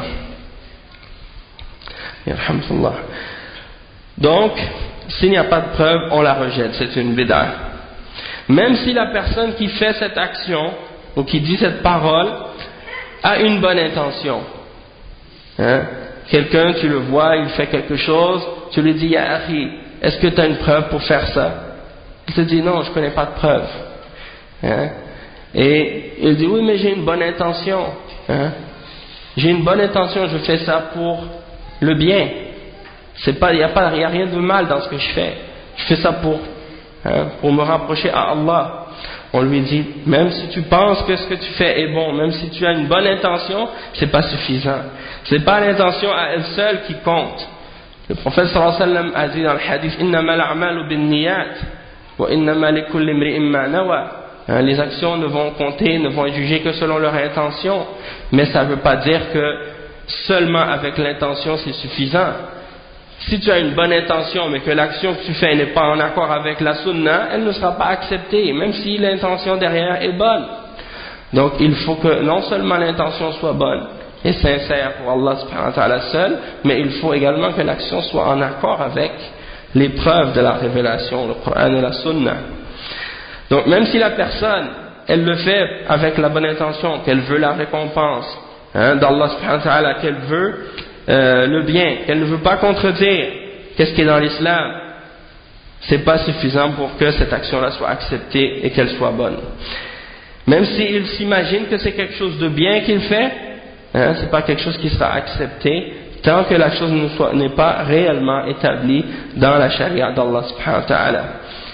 Donc, s'il n'y a pas de preuve, on la rejette, c'est une bid'a. Même si la personne qui fait cette action ou qui dit cette parole a une bonne intention. Hein? Quelqu'un, tu le vois, il fait quelque chose, tu lui dis, Ya akhi, est-ce que tu as une preuve pour faire ça? Il te dit, non, je ne connais pas de preuve. Hein? Et il dit, oui, mais j'ai une bonne intention. Hein? J'ai une bonne intention, je fais ça pour le bien. Il n'y a, a rien de mal dans ce que je fais. Je fais ça pour, hein, pour me rapprocher à Allah. On lui dit, même si tu penses que ce que tu fais est bon, même si tu as une bonne intention, c'est pas suffisant. C'est pas l'intention à elle seule qui compte. Le prophète sallallahu alayhi wa sallam a dit dans le hadith, innama al-a'malu bin-niyat wa innama likulli imri'in ma nawa. Les actions ne vont compter, ne vont être jugées que selon leur intention, mais ça ne veut pas dire que seulement avec l'intention c'est suffisant. Si tu as une bonne intention mais que l'action que tu fais n'est pas en accord avec la sunna, elle ne sera pas acceptée, même si l'intention derrière est bonne. Donc il faut que non seulement l'intention soit bonne et sincère pour Allah subhanahu wa ta'ala seul, mais il faut également que l'action soit en accord avec les preuves de la révélation, le Coran et la sunna. Donc même si la personne, elle le fait avec la bonne intention, qu'elle veut la récompense, hein, d'Allah subhanahu wa ta'ala, qu'elle veut euh, le bien, qu'elle ne veut pas contredire qu'est-ce qui est dans l'islam, c'est pas suffisant pour que cette action-là soit acceptée et qu'elle soit bonne. Même s'il s'imagine que c'est quelque chose de bien qu'il fait, hein, c'est pas quelque chose qui sera accepté tant que la chose n'est pas réellement établie dans la charia d'Allah subhanahu wa ta'ala.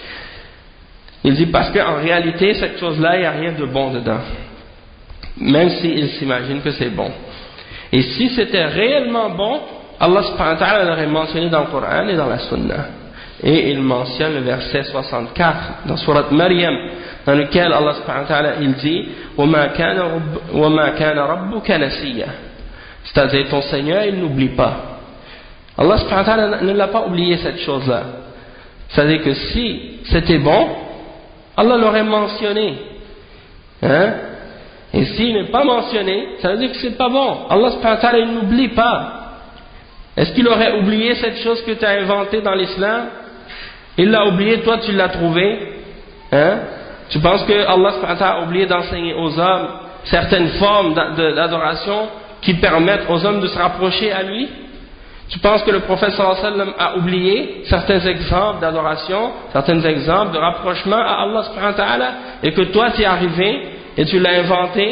Il dit parce qu'en réalité cette chose-là, il n'y a rien de bon dedans, même s'il s'imagine que c'est bon. Et si c'était réellement bon, Allah subhanahu wa ta'ala l'aurait mentionné dans le Coran et dans la Sunna. Et il mentionne le verset soixante-quatre dans Surat Maryam, dans lequel Allah subhanahu wa ta'ala il dit وَمَا كَانَ رَبُّكَ نَسِيًّا, c'est-à-dire ton Seigneur il n'oublie pas. Allah subhanahu wa ta'ala ne l'a pas oublié cette chose-là. C'est-à-dire que si c'était bon, Allah l'aurait mentionné. Hein? Et s'il n'est pas mentionné, ça veut dire que c'est pas bon. Allah subhanahu wa ta'ala il n'oublie pas. Est-ce qu'il aurait oublié cette chose que tu as inventée dans l'islam? Il l'a oublié, toi tu l'as trouvé. Hein? Tu penses que Allah subhanahu wa ta'ala a oublié d'enseigner aux hommes certaines formes d'adoration qui permettent aux hommes de se rapprocher à lui? Tu penses que le prophète sallallahu alayhi wa sallam a oublié certains exemples d'adoration, certains exemples de rapprochement à Allah subhanahu wa ta'ala, et que toi tu es arrivé et tu l'as inventé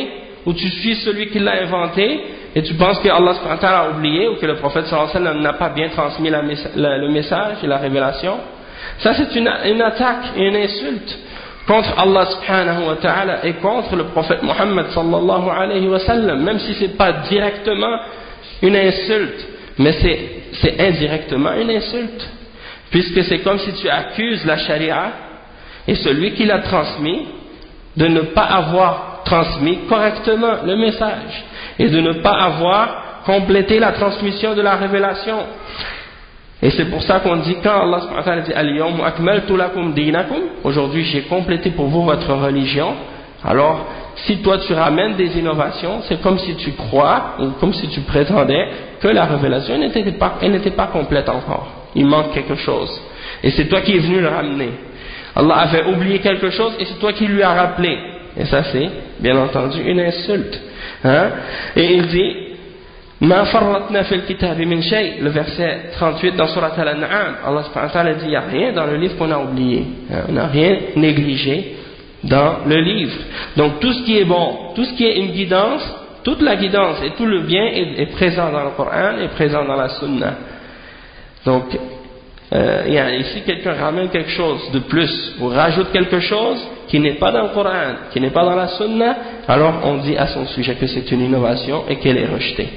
ou tu suis celui qui l'a inventé et tu penses que Allah subhanahu wa ta'ala a oublié ou que le prophète sallallahu alayhi wa sallam n'a pas bien transmis la, la, le message et la révélation. Ça c'est une, une attaque et une insulte contre Allah subhanahu wa ta'ala et contre le prophète Muhammad sallallahu alayhi wa sallam, même si c'est pas directement une insulte, mais c'est, c'est indirectement une insulte, puisque c'est comme si tu accuses la charia et celui qui l'a transmis de ne pas avoir transmis correctement le message et de ne pas avoir complété la transmission de la révélation. Et c'est pour ça qu'on dit, quand Allah subhanahu wa ta'ala dit Al-yawma akmaltu lakum dinakum, aujourd'hui j'ai complété pour vous votre religion, alors si toi tu ramènes des innovations, c'est comme si tu crois ou comme si tu prétendais que la révélation n'était pas, elle n'était pas complète encore, il manque quelque chose et c'est toi qui es venu le ramener. Allah avait oublié quelque chose et c'est toi qui lui as rappelé, et ça c'est bien entendu une insulte, hein? Et il dit Ma farratna fil kitabi min shay, le verset trente-huit dans Surat Al-An'am, Allah subhanahu wa ta'ala dit il n'y a rien dans le livre qu'on a oublié, hein? On n'a rien négligé dans le livre. Donc tout ce qui est bon, tout ce qui est une guidance, toute la guidance et tout le bien est, est présent dans le Coran, est présent dans la Sunna. Donc euh, ici quelqu'un ramène quelque chose de plus ou rajoute quelque chose qui n'est pas dans le Coran, qui n'est pas dans la Sunna, alors on dit à son sujet que c'est une innovation et qu'elle est rejetée.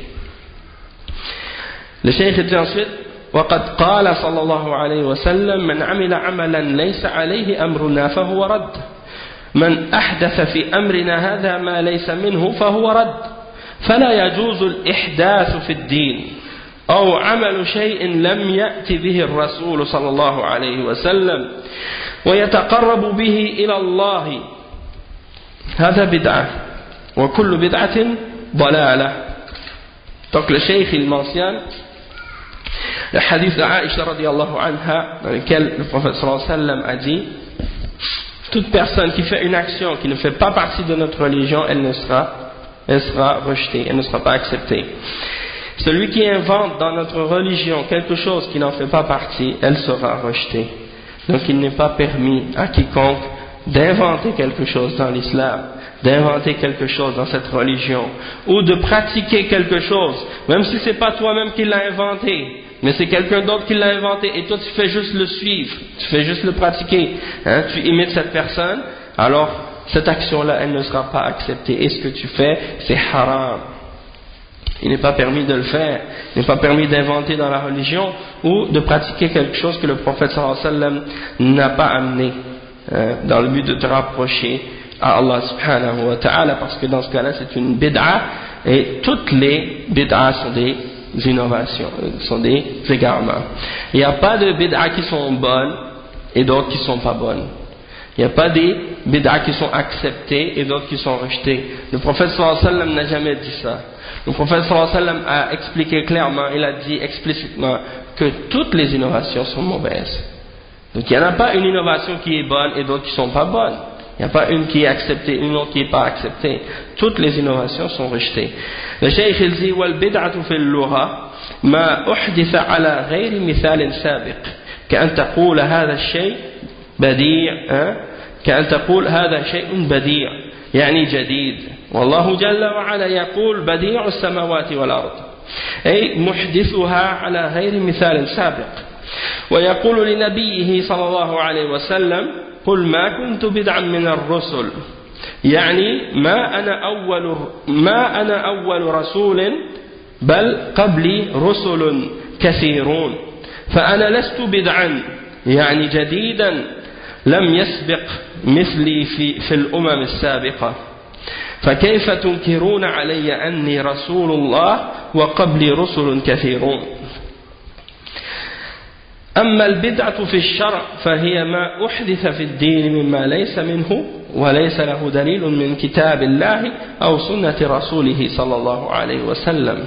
Le cheikh dit ensuite وقد قال صلى الله عليه وسلم من عمل عملا ليس عليه أمرنا فهو رد من أحدث في أمرنا هذا ما ليس منه فهو رد فلا يجوز الإحداث في الدين أو عمل شيء لم يأت به الرسول صلى الله عليه وسلم ويتقرب به إلى الله هذا بدعة وكل بدعة ضلالة. Donc le cheikh il mentionne le hadith d'Aïcha radiyallahu anha dans lequel le prophète sallallahu alayhi wa sallam a dit toute personne qui fait une action qui ne fait pas partie de notre religion, elle ne sera, elle sera rejetée, elle ne sera pas acceptée. Celui qui invente dans notre religion quelque chose qui n'en fait pas partie, elle sera rejetée. Donc il n'est pas permis à quiconque d'inventer quelque chose dans l'islam, d'inventer quelque chose dans cette religion, ou de pratiquer quelque chose, même si c'est pas toi-même qui l'as inventé, mais c'est quelqu'un d'autre qui l'a inventé, et toi tu fais juste le suivre, tu fais juste le pratiquer, hein, tu imites cette personne, alors cette action-là, elle ne sera pas acceptée, et ce que tu fais, c'est haram. Il n'est pas permis de le faire, il n'est pas permis d'inventer dans la religion, ou de pratiquer quelque chose que le prophète sallallahu alayhi wa sallam n'a pas amené, hein, dans le but de te rapprocher à Allah subhanahu wa ta'ala, parce que dans ce cas-là c'est une bid'a, et toutes les bid'as sont des innovations, sont des égarements. Il n'y a pas de bid'as qui sont bonnes et d'autres qui ne sont pas bonnes. Il n'y a pas des bid'as qui sont acceptées et d'autres qui sont rejetées. Le prophète sallallahu alayhi wa sallam n'a jamais dit ça. Le prophète sallallahu alayhi wa sallam a expliqué clairement, il a dit explicitement que toutes les innovations sont mauvaises. Donc il n'y en a pas une innovation qui est bonne et d'autres qui ne sont pas bonnes. Il n'y a pas une qui est acceptée, une autre qui n'est pas acceptée. Toutes les innovations sont rejetées. Le cheikh il dit والبدعة في اللغة ما أحدث على غير مثال سابق كأن تقول هذا الشيء بديع كأن تقول هذا شيء بديع يعني جديد والله جل وعلا يقول بديع السماوات والأرض أي محدثها على غير مثال سابق ويقول لنبيه صلى الله عليه وسلم قل ما كنت بدعا من الرسل يعني ما أنا أول ما أنا أول رسول بل قبلي رسل كثيرون فأنا لست بدعا يعني جديدا لم يسبق مثلي في في الأمم السابقة فكيف تنكرون علي أني رسول الله وقبلي رسل كثيرون أما البدعة في الشرع فهي ما أحدث في الدين مما ليس منه وليس له دليل من كتاب الله أو سنة رسوله صلى الله عليه وسلم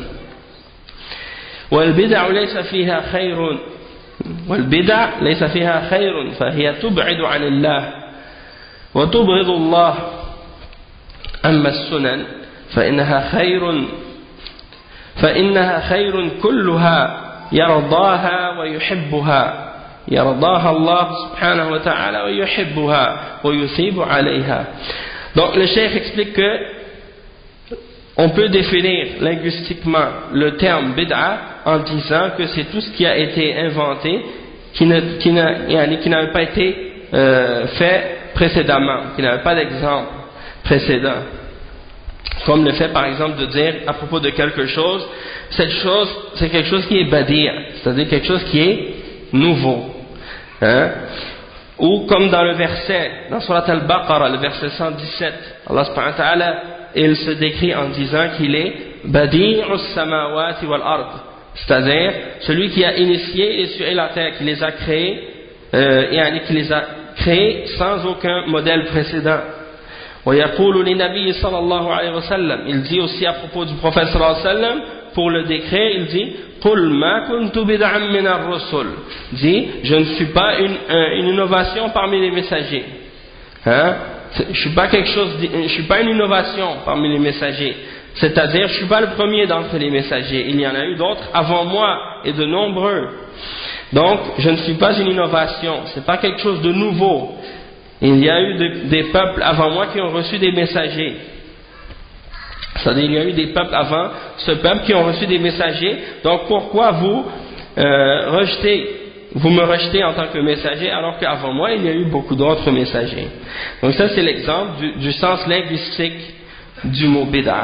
والبدع ليس فيها خير والبدع ليس فيها خير فهي تبعد عن الله وتبغض الله أما السنن فإنها خير فإنها خير كلها يرضاها ويحبها يرضاها الله سبحانه وتعالى ويحبها ويثيب عليها. Donc le cheikh explique que on peut définir linguistiquement le terme bid'a en disant que c'est tout ce qui a été inventé qui ne, qui n'a, qui n'avait pas été euh, fait précédemment, qui n'avait pas d'exemple précédent. Comme le fait par exemple de dire à propos de quelque chose, cette chose c'est quelque chose qui est badi', c'est-à-dire quelque chose qui est nouveau. Hein? Ou comme dans le verset, dans Surat Al-Baqarah, le verset cent dix-sept, Allah subhanahu wa ta'ala, il se décrit en disant qu'il est badi'us samawati wal ard, c'est-à-dire celui qui a initié les cieux et la terre, qui les a créés, euh, et qui les a créés sans aucun modèle précédent. ويقول للنبي صلى الله عليه وسلم, il dit aussi à propos du prophète صلى الله عليه وسلم, pour le décrire, il dit قل ما كنت بدعا من الرسل, dit je ne suis pas une, une innovation parmi les messagers, hein? Je suis pas quelque chose, je suis pas une innovation parmi les messagers, c'est-à-dire je suis pas le premier d'entre les messagers, il y en a eu d'autres avant moi et de nombreux, donc je ne suis pas une innovation, c'est pas quelque chose de nouveau. Il y a eu de, des peuples avant moi qui ont reçu des messagers. C'est-à-dire il y a eu des peuples avant ce peuple qui ont reçu des messagers. Donc pourquoi vous euh, rejetez, vous me rejetez en tant que messager alors qu'avant moi il y a eu beaucoup d'autres messagers. Donc ça c'est l'exemple du, du sens linguistique du mot bid'a.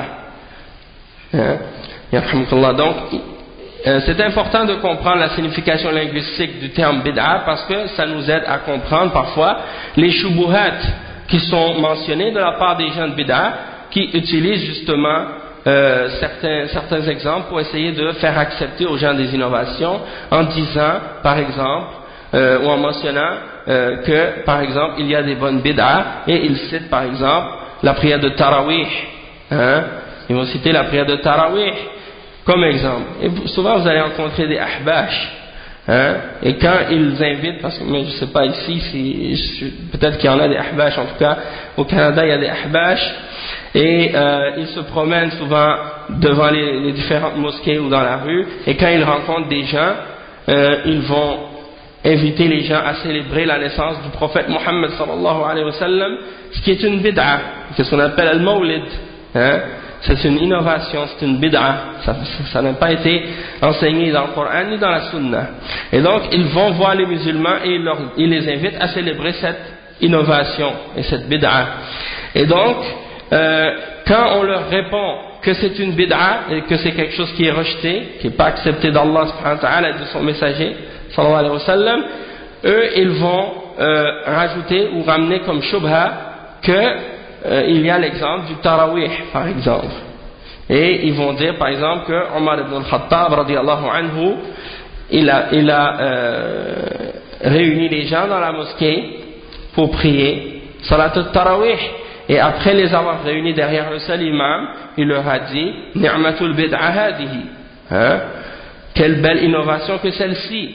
Hein? Donc Euh, c'est important de comprendre la signification linguistique du terme bid'a parce que ça nous aide à comprendre parfois les shubuhat qui sont mentionnés de la part des gens de bid'a qui utilisent justement euh, certains, certains exemples pour essayer de faire accepter aux gens des innovations en disant par exemple euh, ou en mentionnant euh, que par exemple il y a des bonnes bid'a et ils citent par exemple la prière de Tarawih, hein? Ils vont citer la prière de Tarawih comme exemple. Et souvent vous allez rencontrer des ahbash, hein, et quand ils invitent, parce que mais je ne sais pas ici, si, peut-être qu'il y en a des ahbash, en tout cas au Canada il y a des ahbash, et euh, ils se promènent souvent devant les, les différentes mosquées ou dans la rue, et quand ils rencontrent des gens, euh, ils vont inviter les gens à célébrer la naissance du prophète Mohammed sallallahu alayhi wa sallam, ce qui est une bid'a, c'est ce qu'on appelle al-mawlid, hein. C'est une innovation, c'est une bid'a, ça, ça n'a pas été enseigné dans le Coran ni dans la Sunna. Et donc ils vont voir les musulmans et ils, leur, ils les invitent à célébrer cette innovation et cette bid'a. Et donc euh, quand on leur répond que c'est une bid'a et que c'est quelque chose qui est rejeté, qui n'est pas accepté d'Allah subhanahu wa ta'ala et de son messager sallallahu alayhi wa sallam, eux ils vont euh, rajouter ou ramener comme shubha que Euh, il y a l'exemple du Tarawih par exemple, et ils vont dire par exemple que Omar ibn al-Khattab radiyallahu anhu il a, il a euh, réuni les gens dans la mosquée pour prier Salat al-Tarawih, et après les avoir réunis derrière le seul imam il leur a dit ni'matul bid'a hadihi, hein? Quelle belle innovation que celle-ci.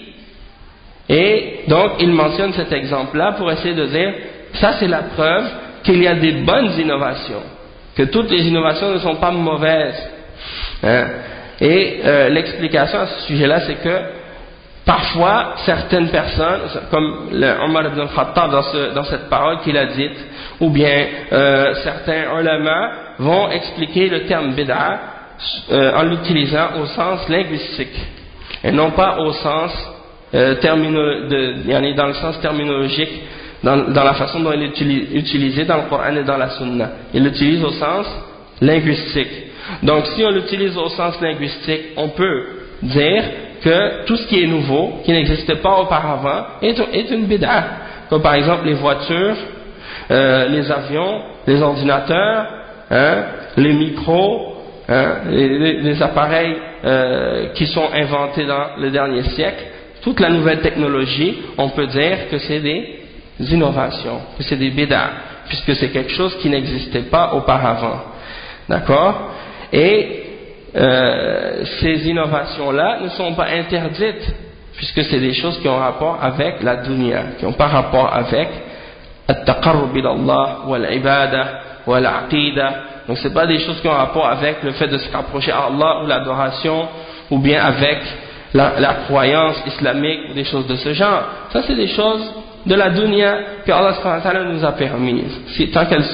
Et donc il mentionne cet exemple là pour essayer de dire ça c'est la preuve qu'il y a des bonnes innovations, que toutes les innovations ne sont pas mauvaises, hein? Et euh, l'explication à ce sujet-là, c'est que parfois certaines personnes, comme le Omar ibn al-Khattab dans, ce, dans cette parole qu'il a dite, ou bien euh, certains ulama vont expliquer le terme bid'a euh, en l'utilisant au sens linguistique et non pas au sens euh, termino, de, dans le sens terminologique. Dans, dans la façon dont il est utilisé dans le Coran et dans la Sunna. Il l'utilise au sens linguistique. Donc si on l'utilise au sens linguistique, on peut dire que tout ce qui est nouveau, qui n'existait pas auparavant, est, est une bid'a. Comme par exemple les voitures, euh, les avions, les ordinateurs, hein, les micros, hein, les, les appareils euh, qui sont inventés dans le dernier siècle, toute la nouvelle technologie, on peut dire que c'est des innovations, que c'est des bid'a, puisque c'est quelque chose qui n'existait pas auparavant. D'accord? Et euh, ces innovations-là ne sont pas interdites, puisque c'est des choses qui ont rapport avec la dunya, qui n'ont pas rapport avec at-taqarrub ila Allah, wal-ibada, wal-aqida. Donc c'est pas des choses qui ont rapport avec le fait de se rapprocher à Allah ou l'adoration, ou bien avec la, la croyance islamique, ou des choses de ce genre. Ça c'est des choses de la dunya que Allah subhanahu wa ta'ala nous a permises, si, tant qu'elles sont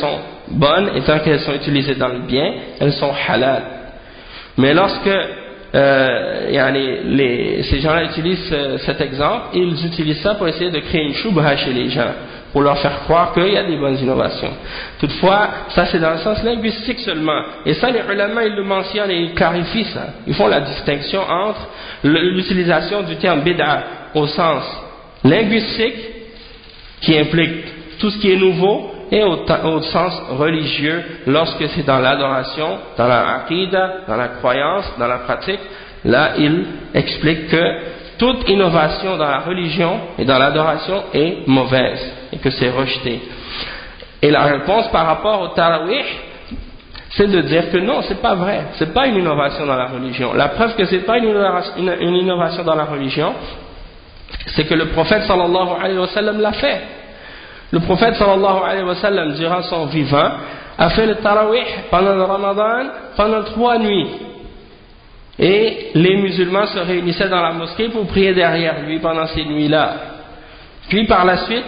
bonnes et tant qu'elles sont utilisées dans le bien, elles sont halal. Mais lorsque euh, yani, les, ces gens-là utilisent euh, cet exemple, ils utilisent ça pour essayer de créer une shubha chez les gens, pour leur faire croire qu'il y a des bonnes innovations. Toutefois, ça c'est dans le sens linguistique seulement. Et ça, les ulama, ils le mentionnent et ils clarifient ça. Ils font la distinction entre l'utilisation du terme bid'a au sens linguistique, qui implique tout ce qui est nouveau, et au, au sens religieux, lorsque c'est dans l'adoration, dans la aqida, dans la croyance, dans la pratique. Là, il explique que toute innovation dans la religion et dans l'adoration est mauvaise et que c'est rejeté. Et la réponse par rapport au tarawih, c'est de dire que non, c'est pas vrai, c'est pas une innovation dans la religion. La preuve que c'est pas une innovation, une, une innovation dans la religion, c'est que le prophète sallallahu alayhi wa sallam l'a fait. Le prophète sallallahu alayhi wa sallam, durant son vivant, a fait le tarawih pendant le ramadan, pendant trois nuits. Et les musulmans se réunissaient dans la mosquée pour prier derrière lui pendant ces nuits-là. Puis par la suite,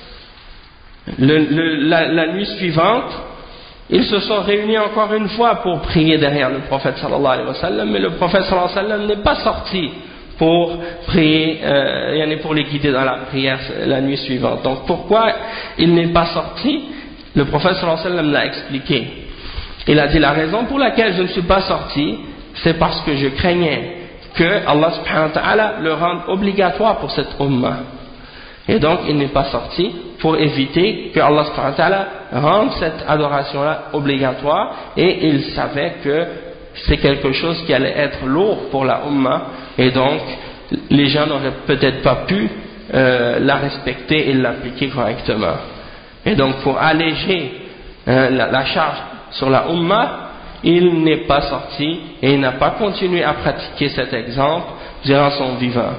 le, le, la, la nuit suivante, ils se sont réunis encore une fois pour prier derrière le prophète sallallahu alayhi wa sallam, mais le prophète sallallahu alayhi wa sallam n'est pas sorti pour prier, euh, il y en a pour les guider dans la prière la nuit suivante. Donc pourquoi il n'est pas sorti? Le prophète sallallahu alayhi wa sallam l'a expliqué. Il a dit la raison pour laquelle je ne suis pas sorti, c'est parce que je craignais que Allah subhanahu wa ta'ala le rende obligatoire pour cette ummah. Et donc il n'est pas sorti pour éviter que Allah subhanahu wa ta'ala rende cette adoration-là obligatoire, et il savait que c'est quelque chose qui allait être lourd pour la ummah, et donc les gens n'auraient peut-être pas pu euh, la respecter et l'appliquer correctement. Et donc pour alléger euh, la, la charge sur la ummah, il n'est pas sorti et il n'a pas continué à pratiquer cet exemple durant son vivant.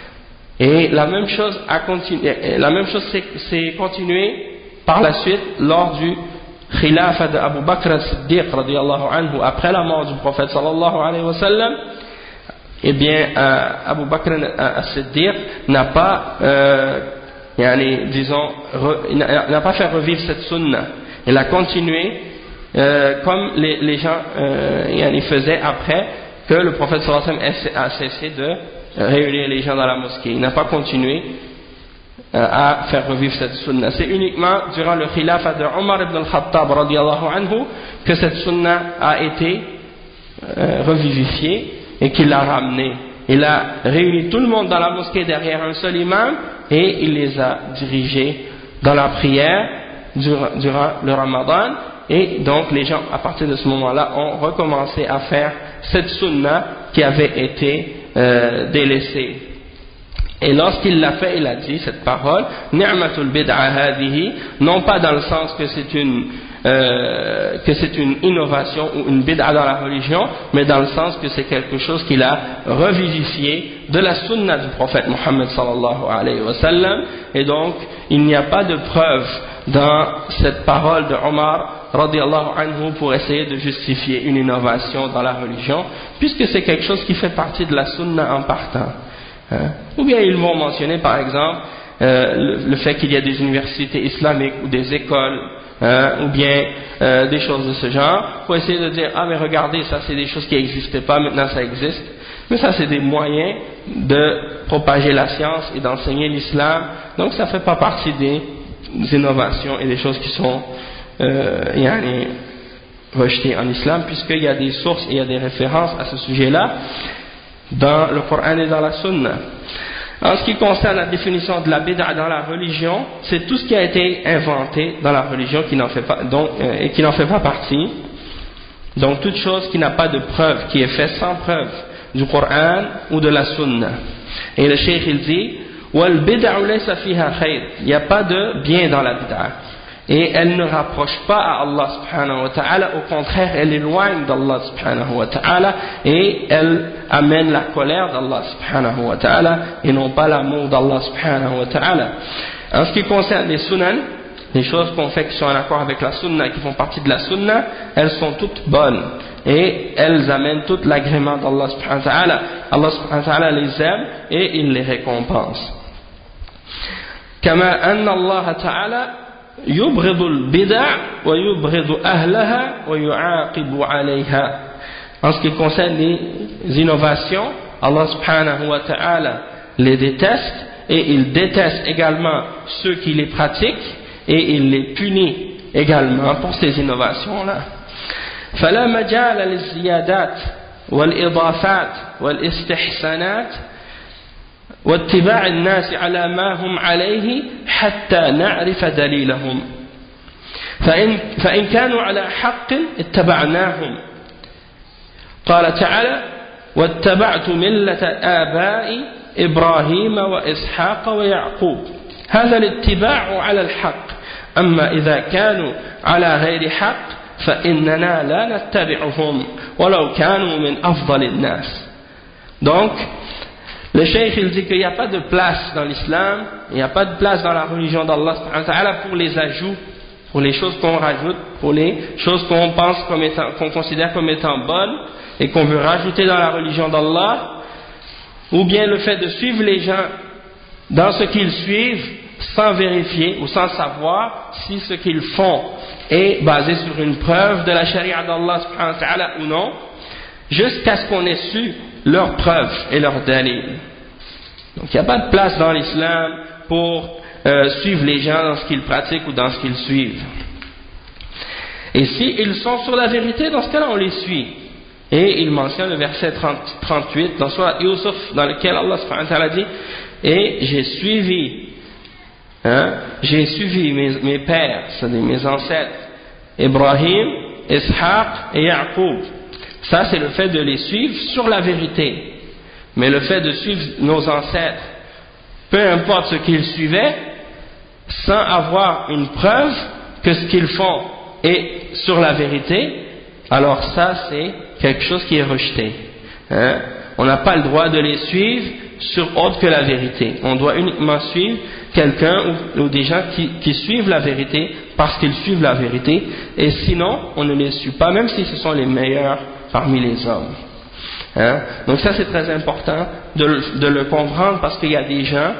Et la même chose a continué, la même chose s'est continuée par la suite lors du khilafa d'Abu Bakr as-Siddiq radiyallahu anhu, après la mort du prophète sallallahu alayhi wa sallam. Eh bien, euh, Abu Bakr as-Siddiq n'a pas, euh, yani, disons, n'a pas fait revivre cette sunna. Il a continué euh, comme les, les gens euh, yani, faisaient après que le prophète sallallahu alayhi wa sallam a cessé de réunir les gens dans la mosquée. Il n'a pas continué euh, à faire revivre cette sunna. C'est uniquement durant le khilafa de Omar ibn al-Khattab radiyallahu anhu que cette sunna a été euh, revivifiée et qu'il l'a ramenée. Il a réuni tout le monde dans la mosquée derrière un seul imam et il les a dirigés dans la prière durant, durant le ramadan, et donc les gens à partir de ce moment-là ont recommencé à faire cette sunna qui avait été euh, délaissée. Et lorsqu'il l'a fait, il a dit cette parole, ni'matul bid'a hadihi, non pas dans le sens que c'est une euh, que c'est une innovation ou une bid'a dans la religion, mais dans le sens que c'est quelque chose qu'il a revivifié de la sunna du prophète Mohammed sallallahu alayhi wa sallam. Et donc il n'y a pas de preuve dans cette parole de Omar radiyallahu anhu pour essayer de justifier une innovation dans la religion, puisque c'est quelque chose qui fait partie de la sunna en partant. Hein? Ou bien ils vont mentionner par exemple euh, le, le fait qu'il y a des universités islamiques ou des écoles, hein, ou bien euh, des choses de ce genre, pour essayer de dire ah mais regardez, ça c'est des choses qui n'existaient pas, maintenant ça existe. Mais ça c'est des moyens de propager la science et d'enseigner l'islam, donc ça ne fait pas partie des innovations et des choses qui sont euh, yani, rejetées en islam, puisqu'il y a des sources et il y a des références à ce sujet-là dans le Coran et dans la Sunna. En ce qui concerne la définition de la bid'a dans la religion, c'est tout ce qui a été inventé dans la religion qui n'en fait pas, donc, euh, et qui n'en fait pas partie. Donc toute chose qui n'a pas de preuve, qui est faite sans preuve du Coran ou de la Sunna. Et le cheikh il dit wal bid'u laysa fiha khayr, il n'y a pas de bien dans la bid'a. Et elle ne rapproche pas à Allah subhanahu wa ta'ala, au contraire elle éloigne d'Allah subhanahu wa ta'ala et elle amène la colère d'Allah subhanahu wa ta'ala et non pas l'amour d'Allah subhanahu wa ta'ala. En ce qui concerne les sunan, les choses qu'on fait qui sont en accord avec la sunna, qui font partie de la sunna, elles sont toutes bonnes et elles amènent tout l'agrément d'Allah subhanahu wa ta'ala. Allah subhanahu wa ta'ala les aime et il les récompense. كما أن الله تعالى يبغض البدع ويبغض أهلها ويعاقب عليها. En ce qui concerne les innovations, Allah subhanahu wa ta'ala les déteste et il déteste également ceux qui les pratiquent et il les punit également pour ces innovations-là. فلا مجال للزيادات والإضافات والاستحسانات واتباع الناس على ما هم عليه حتى نعرف دليلهم فإن, فإن كانوا على حق اتبعناهم قال تعالى واتبعت ملة آبائي إبراهيم وإسحاق ويعقوب هذا الاتباع على الحق أما إذا كانوا على غير حق فإننا لا نتبعهم ولو كانوا من أفضل الناس. Donc le cheikh il dit qu'il n'y a pas de place dans l'islam, il n'y a pas de place dans la religion d'Allah pour les ajouts, pour les choses qu'on rajoute, pour les choses qu'on pense comme étant, qu'on considère comme étant bonnes et qu'on veut rajouter dans la religion d'Allah, ou bien le fait de suivre les gens dans ce qu'ils suivent sans vérifier ou sans savoir si ce qu'ils font est basé sur une preuve de la charia d'Allah subhanahu wa ta'ala ou non, jusqu'à ce qu'on ait su leurs preuves et leurs dalil. Donc il n'y a pas de place dans l'islam pour euh, suivre les gens dans ce qu'ils pratiquent ou dans ce qu'ils suivent. Et si ils sont sur la vérité, dans ce cas-là on les suit. Et il mentionne le verset trente, trente-huit dans Surat Yusuf, dans lequel Allah subhanahu wa ta'ala dit et j'ai suivi hein, j'ai suivi mes, mes pères, c'est-à-dire mes ancêtres Ibrahim, Ishaq et Yaqub. Ça c'est le fait de les suivre sur la vérité. Mais le fait de suivre nos ancêtres, peu importe ce qu'ils suivaient, sans avoir une preuve que ce qu'ils font est sur la vérité, alors ça c'est quelque chose qui est rejeté. Hein? On n'a pas le droit de les suivre sur autre que la vérité. On doit uniquement suivre quelqu'un ou, ou des gens qui, qui suivent la vérité parce qu'ils suivent la vérité, et sinon on ne les suit pas, même si ce sont les meilleurs parmi les hommes. Hein? Donc ça c'est très important de, de le comprendre, parce qu'il y a des gens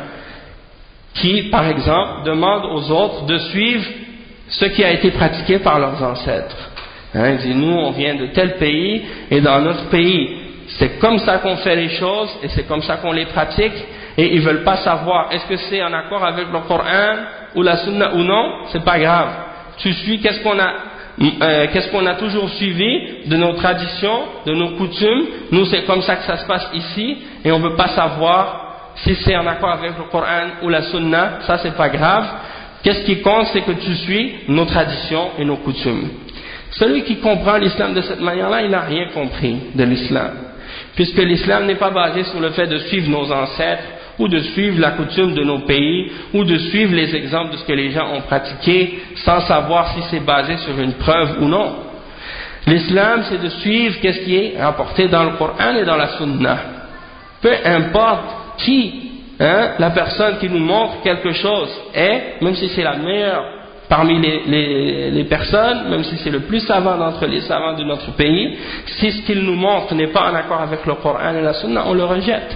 qui, par exemple, demandent aux autres de suivre ce qui a été pratiqué par leurs ancêtres. Hein? Ils disent nous on vient de tel pays et dans notre pays c'est comme ça qu'on fait les choses et c'est comme ça qu'on les pratique, et ils veulent pas savoir est-ce que c'est en accord avec le Coran ou la Sunna ou non. C'est pas grave, tu suis qu'est-ce qu'on a Euh, qu'est-ce qu'on a toujours suivi de nos traditions, de nos coutumes. Nous c'est comme ça que ça se passe ici, et on ne veut pas savoir si c'est en accord avec le Coran ou la Sunna. Ça c'est pas grave. Qu'est-ce qui compte, c'est que tu suis nos traditions et nos coutumes. Celui qui comprend l'islam de cette manière-là, il n'a rien compris de l'islam, puisque l'islam n'est pas basé sur le fait de suivre nos ancêtres ou de suivre la coutume de nos pays, ou de suivre les exemples de ce que les gens ont pratiqué sans savoir si c'est basé sur une preuve ou non. L'islam c'est de suivre qu'est-ce qui est rapporté dans le Coran et dans la Sunna. Peu importe qui, hein, la personne qui nous montre quelque chose est, même si c'est la meilleure parmi les, les, les personnes, même si c'est le plus savant d'entre les savants de notre pays, si ce qu'il nous montre n'est pas en accord avec le Coran et la Sunna, on le rejette.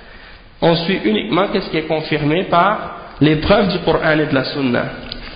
On suit uniquement ce qui est confirmé par les preuves du Coran et de la Sunna.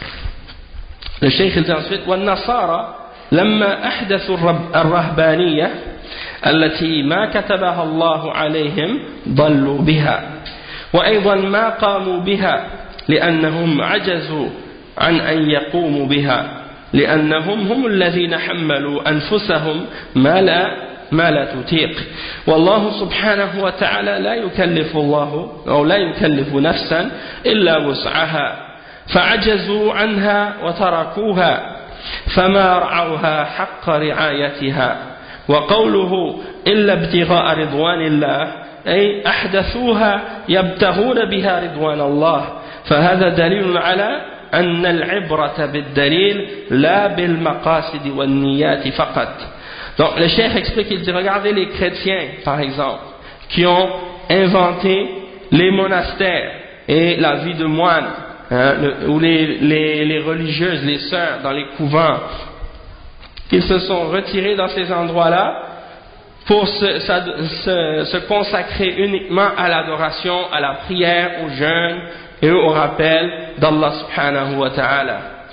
Le Cheikh il dit ensuite والنصارى لما أحدثوا الرهبانية التي ما كتبها الله عليهم ضلوا بها وأيضا ما قاموا بها لأنهم عجزوا عن أن يقوموا بها لأنهم هم الذين حملوا أنفسهم ما لا ما لا تطيق والله سبحانه وتعالى لا يكلف الله أو لا يكلف نفسا إلا وسعها فعجزوا عنها وتركوها فما رعوها حق رعايتها وقوله إلا ابتغاء رضوان الله أي أحدثوها يبتغون بها رضوان الله فهذا دليل على أن العبرة بالدليل لا بالمقاصد والنيات فقط. Donc le cheikh explique, il dit regardez les chrétiens par exemple qui ont inventé les monastères et la vie de moine, hein, le, ou les, les, les religieuses, les sœurs dans les couvents, ils se sont retirés dans ces endroits-là pour se, se, se consacrer uniquement à l'adoration, à la prière, au jeûne et au rappel d'Allah subhanahu wa ta'ala.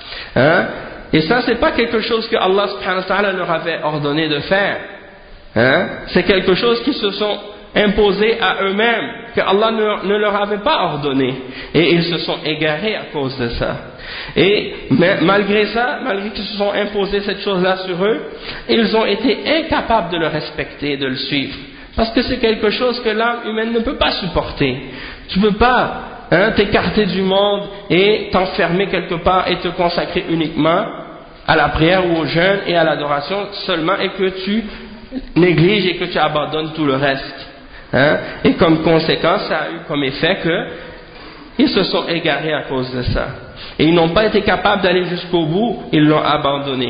Hein? Et ça, c'est pas quelque chose que Allah subhanahu wa ta'ala leur avait ordonné de faire. Hein? C'est quelque chose qu'ils se sont imposés à eux-mêmes, que Allah ne, ne leur avait pas ordonné. Et ils se sont égarés à cause de ça. Et mais, malgré ça, malgré qu'ils se sont imposés cette chose-là sur eux, ils ont été incapables de le respecter, de le suivre. Parce que c'est quelque chose que l'âme humaine ne peut pas supporter. Tu ne peux pas hein, t'écarter du monde et t'enfermer quelque part et te consacrer uniquement à la prière ou au jeûne et à l'adoration seulement, et que tu négliges et que tu abandonnes tout le reste. Hein? Et comme conséquence, ça a eu comme effet que ils se sont égarés à cause de ça. Et ils n'ont pas été capables d'aller jusqu'au bout, ils l'ont abandonné.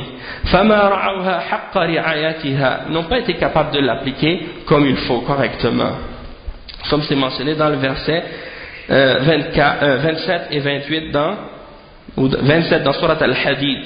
Ils n'ont pas été capables de l'appliquer comme il faut, correctement. Comme c'est mentionné dans le verset euh, vingt-quatre, euh, vingt-sept et vingt-huit dans ou vingt-sept dans Surat Al-Hadid.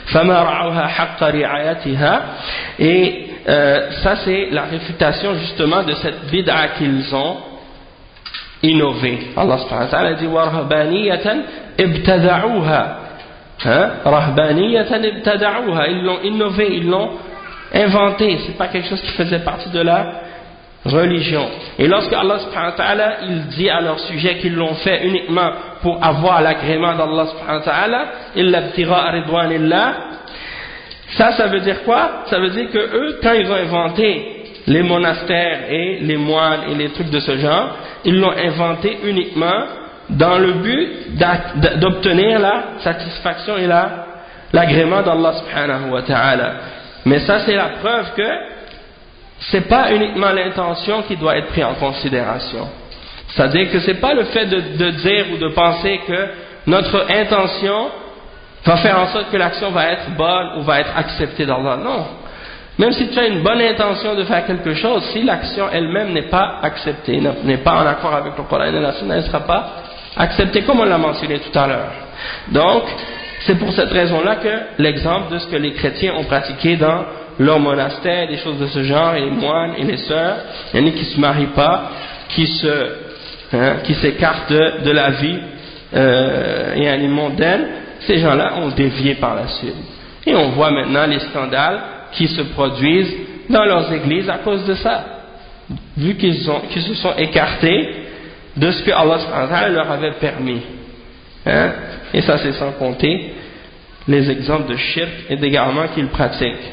Et euh, ça c'est la réfutation justement de cette bid'a qu'ils ont innové. Allah subhanahu wa ta'ala dit وَرَهْبَانِيَّةً ibtada'uha. Hein? Rahbaniyatan ibtada'uha. Ils l'ont innové, ils l'ont inventé. C'est pas quelque chose qui faisait partie de la religion. Et lorsque Allah subhanahu wa ta'ala il dit à leur sujet qu'ils l'ont fait uniquement pour avoir l'agrément d'Allah subhanahu wa ta'ala, illa ibtigha'a ridwanillah, ça, ça veut dire quoi? Ça veut dire que eux, quand ils ont inventé les monastères et les moines et les trucs de ce genre, ils l'ont inventé uniquement dans le but d'obtenir la satisfaction et la, l'agrément d'Allah subhanahu wa ta'ala. Mais ça, c'est la preuve que c'est pas uniquement l'intention qui doit être prise en considération. C'est-à-dire que c'est pas le fait de, de dire ou de penser que notre intention va faire en sorte que l'action va être bonne ou va être acceptée d'Allah. Non. Même si tu as une bonne intention de faire quelque chose, si l'action elle-même n'est pas acceptée, n'est pas en accord avec le Coran et la Sunna, elle ne sera pas acceptée, comme on l'a mentionné tout à l'heure. Donc, c'est pour cette raison-là que l'exemple de ce que les chrétiens ont pratiqué dans leur monastère, des choses de ce genre, et les moines et les sœurs, il y en a qui ne se marient pas, qui se, hein, qui s'écartent de, de la vie euh, et un mondaine, ces gens-là ont dévié par la suite. Et on voit maintenant les scandales qui se produisent dans leurs églises à cause de ça, vu qu'ils ont, qu'ils se sont écartés de ce que Allah leur avait permis. Hein? Et ça, c'est sans compter les exemples de shirk et d'égarement qu'ils pratiquent.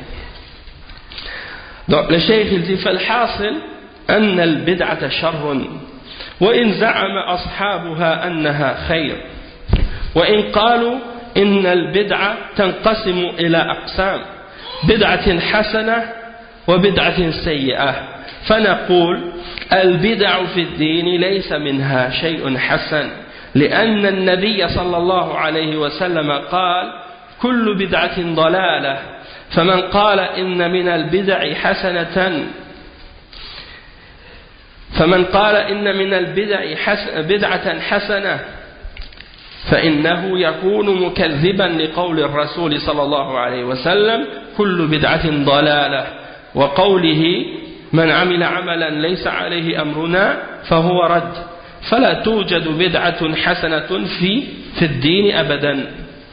Donc le cheikh il dit فالحاصل أن البدعة شر وإن زعم أصحابها أنها خير وإن قالوا إن البدعة تنقسم إلى أقسام بدعة حسنة وبدعة سيئة فنقول البدع في الدين ليس منها شيء حسن لأن النبي صلى الله عليه وسلم قال كل بدعة ضلالة فمن قال إن من البدع حسنة فمن قال إن من البدع حسن بدعة حسنة فإنه يكون مكذبا لقول الرسول صلى الله عليه وسلم كل بدعة ضلالة وقوله من عمل عملا ليس عليه أمرنا فهو رد فلا توجد بدعة حسنة في في الدين أبدا.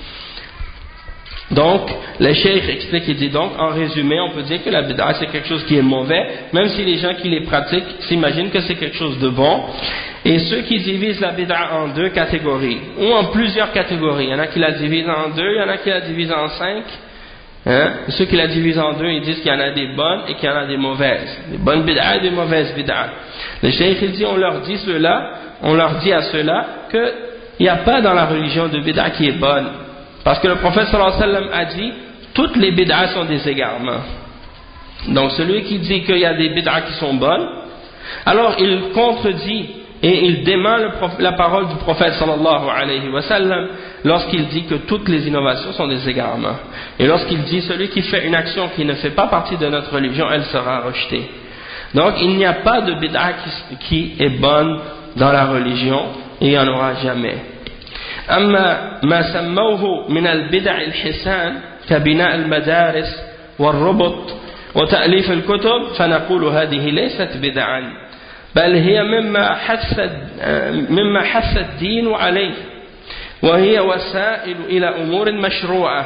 Donc, le cheikh explique, il dit donc, en résumé, on peut dire que la bid'a c'est quelque chose qui est mauvais, même si les gens qui les pratiquent s'imaginent que c'est quelque chose de bon. Et ceux qui divisent la bid'a en deux catégories, ou en plusieurs catégories, il y en a qui la divisent en deux, il y en a qui la divisent en cinq. Hein? Ceux qui la divisent en deux, ils disent qu'il y en a des bonnes et qu'il y en a des mauvaises. Des bonnes bid'a et des mauvaises bid'a. Le cheikh il dit, on leur dit cela, on leur dit à ceux-là qu'il n'y a pas dans la religion de bid'a qui est bonne. Parce que le prophète sallallahu alayhi wa sallam a dit toutes les bid'as sont des égarements. Donc celui qui dit qu'il y a des bid'as qui sont bonnes, alors il contredit et il dément le, la parole du prophète sallallahu alayhi wa sallam lorsqu'il dit que toutes les innovations sont des égarements. Et lorsqu'il dit celui qui fait une action qui ne fait pas partie de notre religion, elle sera rejetée. Donc il n'y a pas de bid'a qui, qui est bonne dans la religion et il n'y en aura jamais. أما ما سموه من البدع الحسان كبناء المدارس والربط وتأليف الكتب فنقول هذه ليست بدعا بل هي مما حث مما حث الدين عليه وهي وسائل إلى أمور مشروعة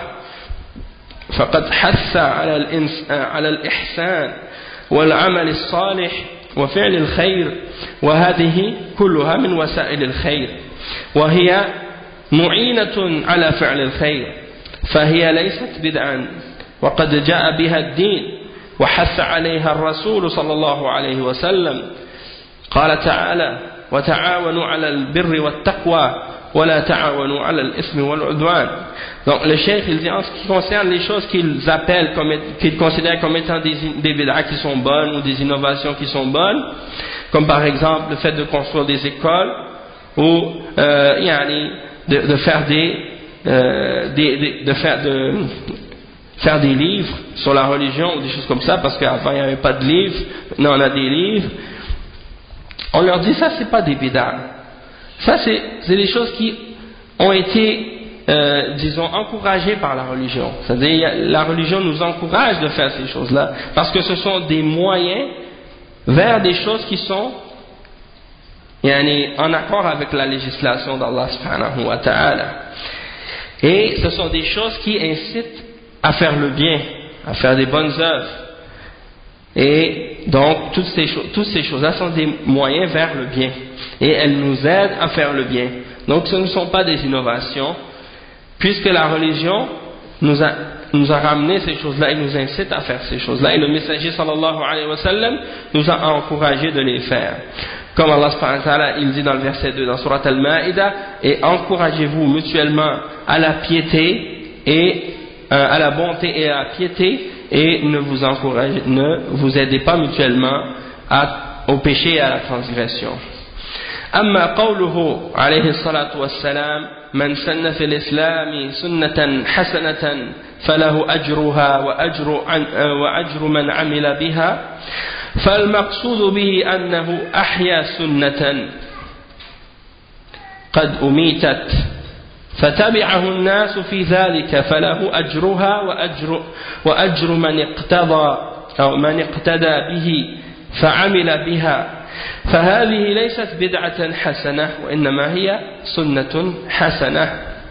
فقد حث على الإنس على الإحسان والعمل الصالح وفعل الخير وهذه كلها من وسائل الخير وهي معينة على فعل الخير فهي ليست بدعا وقد جاء بها الدين وحث عليها الرسول صلى الله عليه وسلم قال تعالى وتعاونوا على البر والتقوى ولا تعاونوا على الإثم والعدوان. Donc le cheikh il dit en ce qui concerne les choses qu'ils appellent comme qu'ils considèrent comme étant des, des bid'ah qui sont bonnes ou des innovations qui sont bonnes, comme par exemple le fait de construire des écoles ou euh, yani, de, de faire des, euh, des, des de faire de faire des livres sur la religion ou des choses comme ça, parce qu'avant il n'y avait pas de livres, maintenant on a des livres. On leur dit ça c'est pas des bid'ah. Ça c'est, c'est des choses qui ont été euh, disons encouragées par la religion. C'est-à-dire la religion nous encourage de faire ces choses-là parce que ce sont des moyens vers des choses qui sont yani, en accord avec la législation d'Allah subhanahu wa ta'ala. Et ce sont des choses qui incitent à faire le bien, à faire des bonnes œuvres. Et donc toutes ces, cho- toutes ces choses-là sont des moyens vers le bien et elles nous aident à faire le bien. Donc ce ne sont pas des innovations puisque la religion nous a, nous a ramené ces choses-là et nous incite à faire ces choses-là et le messager sallallahu alayhi wa sallam nous a encouragé de les faire. Comme Allah subhanahu wa ta'ala il dit dans le verset deux dans Surat Al-Ma'ida, et encouragez-vous mutuellement à la piété et euh, à la bonté et à la piété et ne vous encouragez, ne vous aidez pas mutuellement à, au péché et à la transgression. أما قوله عليه الصلاة والسلام من سن في الإسلام سنة حسنة فله أجرها وأجر, وأجر من عمل بها فالمقصود به أنه أحيا سنة قد أميتت فتبعه الناس في ذلك فله أجرها وأجر, وأجر من اقتضى أو من اقتدى به فعمل بها فهذه ليست بدعة حسنة وإنما هي سنة حسنة.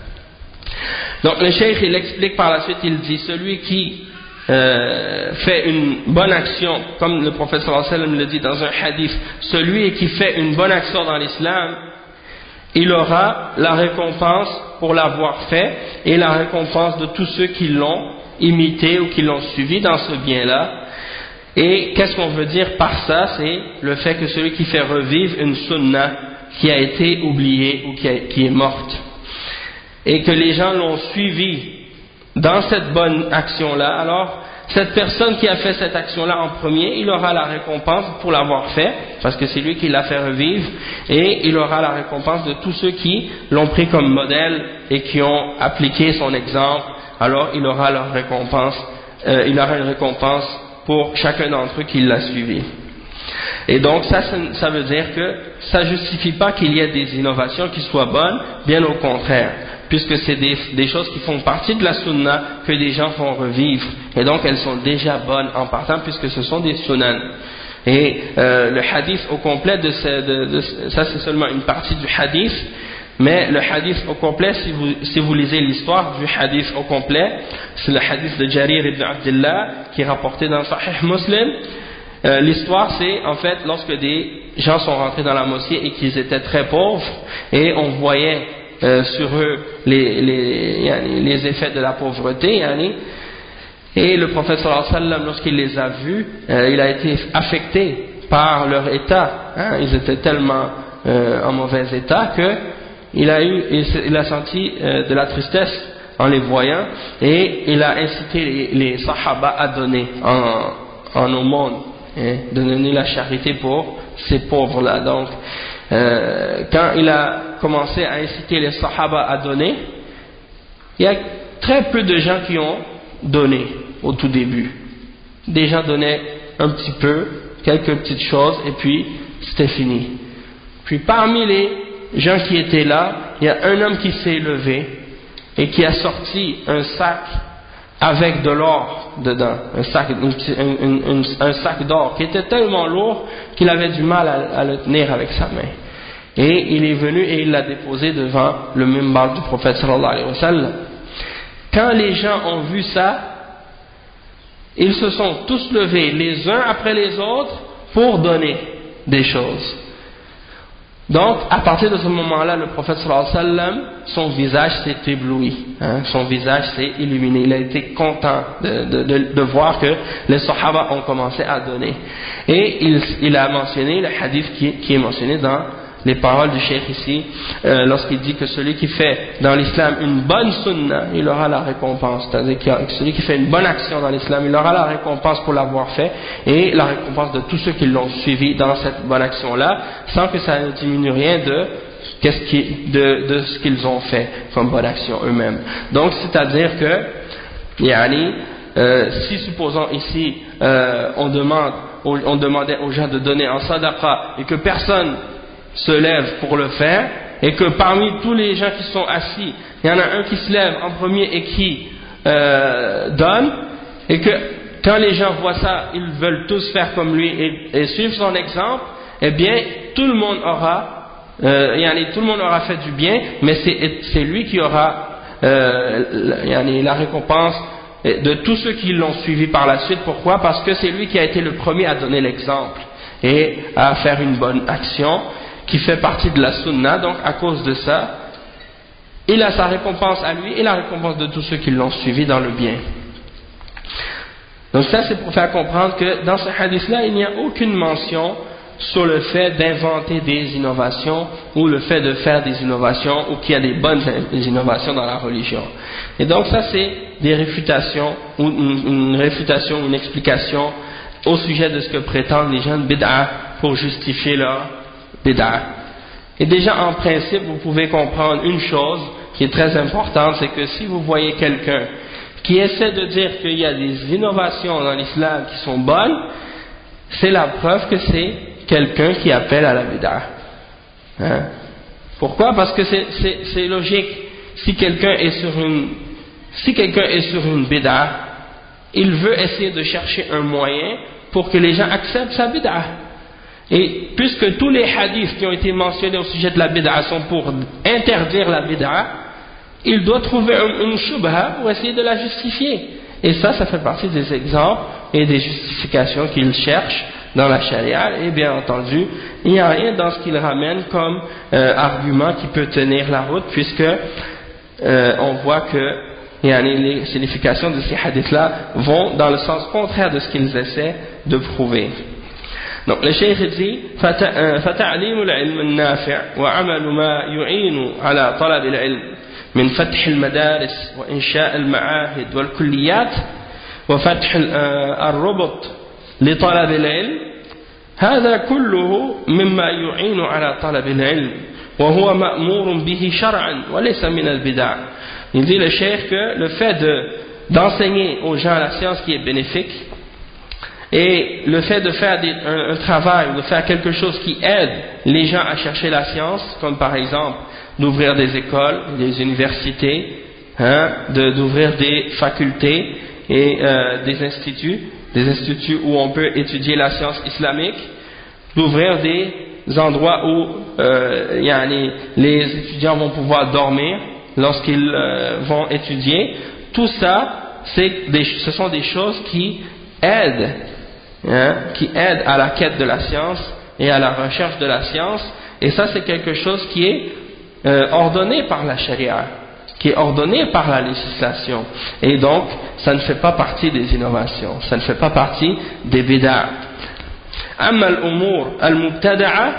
Donc le cheikh il explique par la suite, il dit celui qui euh, fait une bonne action, comme le prophète sallallahu alayhi wa sallam le dit dans un hadith, celui qui fait une bonne action dans l'islam, il aura la récompense pour l'avoir fait et la récompense de tous ceux qui l'ont imité ou qui l'ont suivi dans ce bien-là. Et qu'est-ce qu'on veut dire par ça? C'est le fait que celui qui fait revivre une sunna qui a été oubliée ou qui, a, qui est morte et que les gens l'ont suivi dans cette bonne action-là, alors cette personne qui a fait cette action-là en premier, il aura la récompense pour l'avoir fait, parce que c'est lui qui l'a fait revivre, et il aura la récompense de tous ceux qui l'ont pris comme modèle et qui ont appliqué son exemple, alors il aura leur récompense, euh, il aura une récompense pour chacun d'entre eux qui l'a suivi. Et donc ça, ça veut dire que ça ne justifie pas qu'il y ait des innovations qui soient bonnes, bien au contraire, puisque c'est des, des choses qui font partie de la sunna que des gens font revivre, et donc elles sont déjà bonnes en partant puisque ce sont des sunan. Et euh, le hadith au complet de, ce, de, de ça c'est seulement une partie du hadith, mais le hadith au complet, si vous, si vous lisez l'histoire du hadith au complet, c'est le hadith de Jarir ibn Abdullah qui est rapporté dans Sahih Muslim. Euh, l'histoire c'est en fait lorsque des gens sont rentrés dans la mosquée et qu'ils étaient très pauvres et on voyait euh, sur eux les, les, yani, les effets de la pauvreté, yani, et le prophète sallallahu alayhi wa sallam lorsqu'il les a vus, euh, il a été affecté par leur état, hein, ils étaient tellement euh, en mauvais état que il a eu, il a senti euh, de la tristesse en les voyant et il a incité les, les sahaba à donner en, en aumône, hein, de donner la charité pour ces pauvres-là. Donc, euh, quand il a commencé à inciter les sahaba à donner, il y a très peu de gens qui ont donné au tout début. Des gens donnaient un petit peu, quelques petites choses et puis c'était fini. Puis parmi les gens qui étaient là, il y a un homme qui s'est levé et qui a sorti un sac avec de l'or dedans, un sac, un, un, un, un sac d'or qui était tellement lourd qu'il avait du mal à, à le tenir avec sa main. et il est venu et il l'a déposé devant le mimbar du prophète sallallahu alayhi wa sallam. Quand les gens ont vu ça, ils se sont tous levés les uns après les autres pour donner des choses. Donc, à partir de ce moment-là, le prophète sallallahu alayhi wa sallam, son visage s'est ébloui, hein, son visage s'est illuminé. Il a été content de, de, de, de voir que les sahaba ont commencé à donner. Et il, il a mentionné le hadith qui, qui est mentionné dans les paroles du cheikh ici, euh, lorsqu'il dit que celui qui fait dans l'islam une bonne sunna, il aura la récompense. C'est-à-dire que celui qui fait une bonne action dans l'islam, il aura la récompense pour l'avoir fait, et la récompense de tous ceux qui l'ont suivi dans cette bonne action-là, sans que ça ne diminue rien de, qu'est-ce qui, de, de ce qu'ils ont fait comme bonne action eux-mêmes. Donc, c'est-à-dire que, yani, euh, si supposons ici, euh, on demande, on demandait aux gens de donner en sadaqa, et que personne se lève pour le faire, et que parmi tous les gens qui sont assis, il y en a un qui se lève en premier et qui euh, donne, et que quand les gens voient ça, ils veulent tous faire comme lui et, et suivre son exemple, eh bien tout le monde aura euh, yani, tout le monde aura fait du bien, mais c'est lui qui aura euh, yani, la récompense de tous ceux qui l'ont suivi par la suite. Pourquoi? Parce que c'est lui qui a été le premier à donner l'exemple et à faire une bonne action qui fait partie de la sunna. Donc à cause de ça, il a sa récompense à lui et la récompense de tous ceux qui l'ont suivi dans le bien. Donc ça, c'est pour faire comprendre que dans ce hadith-là, il n'y a aucune mention sur le fait d'inventer des innovations ou le fait de faire des innovations ou qu'il y a des bonnes innovations dans la religion. Et donc ça, c'est des réfutations ou une, une réfutation, une explication au sujet de ce que prétendent les gens de bid'a pour justifier leur bid'a. Et déjà en principe, vous pouvez comprendre une chose qui est très importante, c'est que si vous voyez quelqu'un qui essaie de dire qu'il y a des innovations dans l'islam qui sont bonnes, c'est la preuve que c'est quelqu'un qui appelle à la bid'a. Hein? Pourquoi? Parce que c'est logique. Si quelqu'un est sur une, si quelqu'un est sur une bid'a, il veut essayer de chercher un moyen pour que les gens acceptent sa bid'a. Et puisque tous les hadiths qui ont été mentionnés au sujet de la bid'a sont pour interdire la bid'a, il doit trouver une shubha pour essayer de la justifier. Et ça, ça fait partie des exemples et des justifications qu'il cherche dans la charia. Et bien entendu, il n'y a rien dans ce qu'il ramène comme euh, argument qui peut tenir la route, puisque euh, on voit que les significations de ces hadiths-là vont dans le sens contraire de ce qu'ils essaient de prouver. Donc le cheikh dit فَتَعْلِيمُ الْعِلْمِ النَّافِعِ وَعَمَلُ مَا يُعِينُ عَلَى طَلَبِ الْعِلْمِ من فتح المدارس وإنشاء المعاهد والكليات وفتح الربط لطلب العلم هذا كله مما يعين على طلب العلم وهو مأمور به شرعا وليس من البدع. Il dit le cheikh que le fait d'enseigner aux gens la science qui est bénéfique et le fait de faire des, un, un travail ou de faire quelque chose qui aide les gens à chercher la science, comme par exemple d'ouvrir des écoles, des universités, hein, d'ouvrir des facultés et euh, des instituts, des instituts où on peut étudier la science islamique, d'ouvrir des endroits où euh, yani, les étudiants vont pouvoir dormir lorsqu'ils euh, vont étudier. Tout ça, des, ce sont des choses qui aident, hein, qui aident à la quête de la science et à la recherche de la science. Et ça, c'est quelque chose qui est Euh, ordonné par la charia, qui est ordonné par la législation, et donc ça ne fait pas partie des innovations, ça ne fait pas partie des bid'a. أما الأمور المبتدعة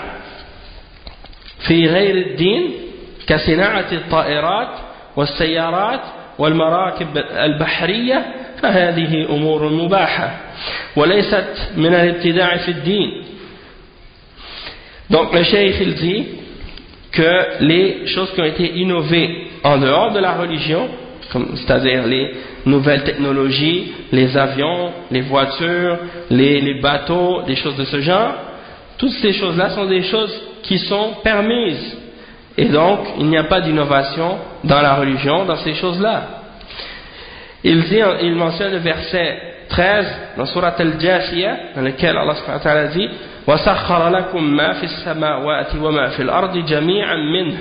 في غير الدين كصناعة الطائرات والسيارات والمراكب البحرية فهذه أمور مباحة وليست من الابتداع في الدين. Donc le cheikh il dit que les choses qui ont été innovées en dehors de la religion, c'est-à-dire les nouvelles technologies, les avions, les voitures, les, les bateaux, des choses de ce genre, toutes ces choses-là sont des choses qui sont permises. Et donc, il n'y a pas d'innovation dans la religion, dans ces choses-là. Il dit, il mentionne le verset treize dans Surat Al-Jasiyah, dans lequel Allah subhanahu wa ta'ala dit وَسَخَّرَ لَكُم مَا فِي السَّمَاوَاتِ وَمَا فِي الْأَرْضِ جَمِيعًا مِنْهُ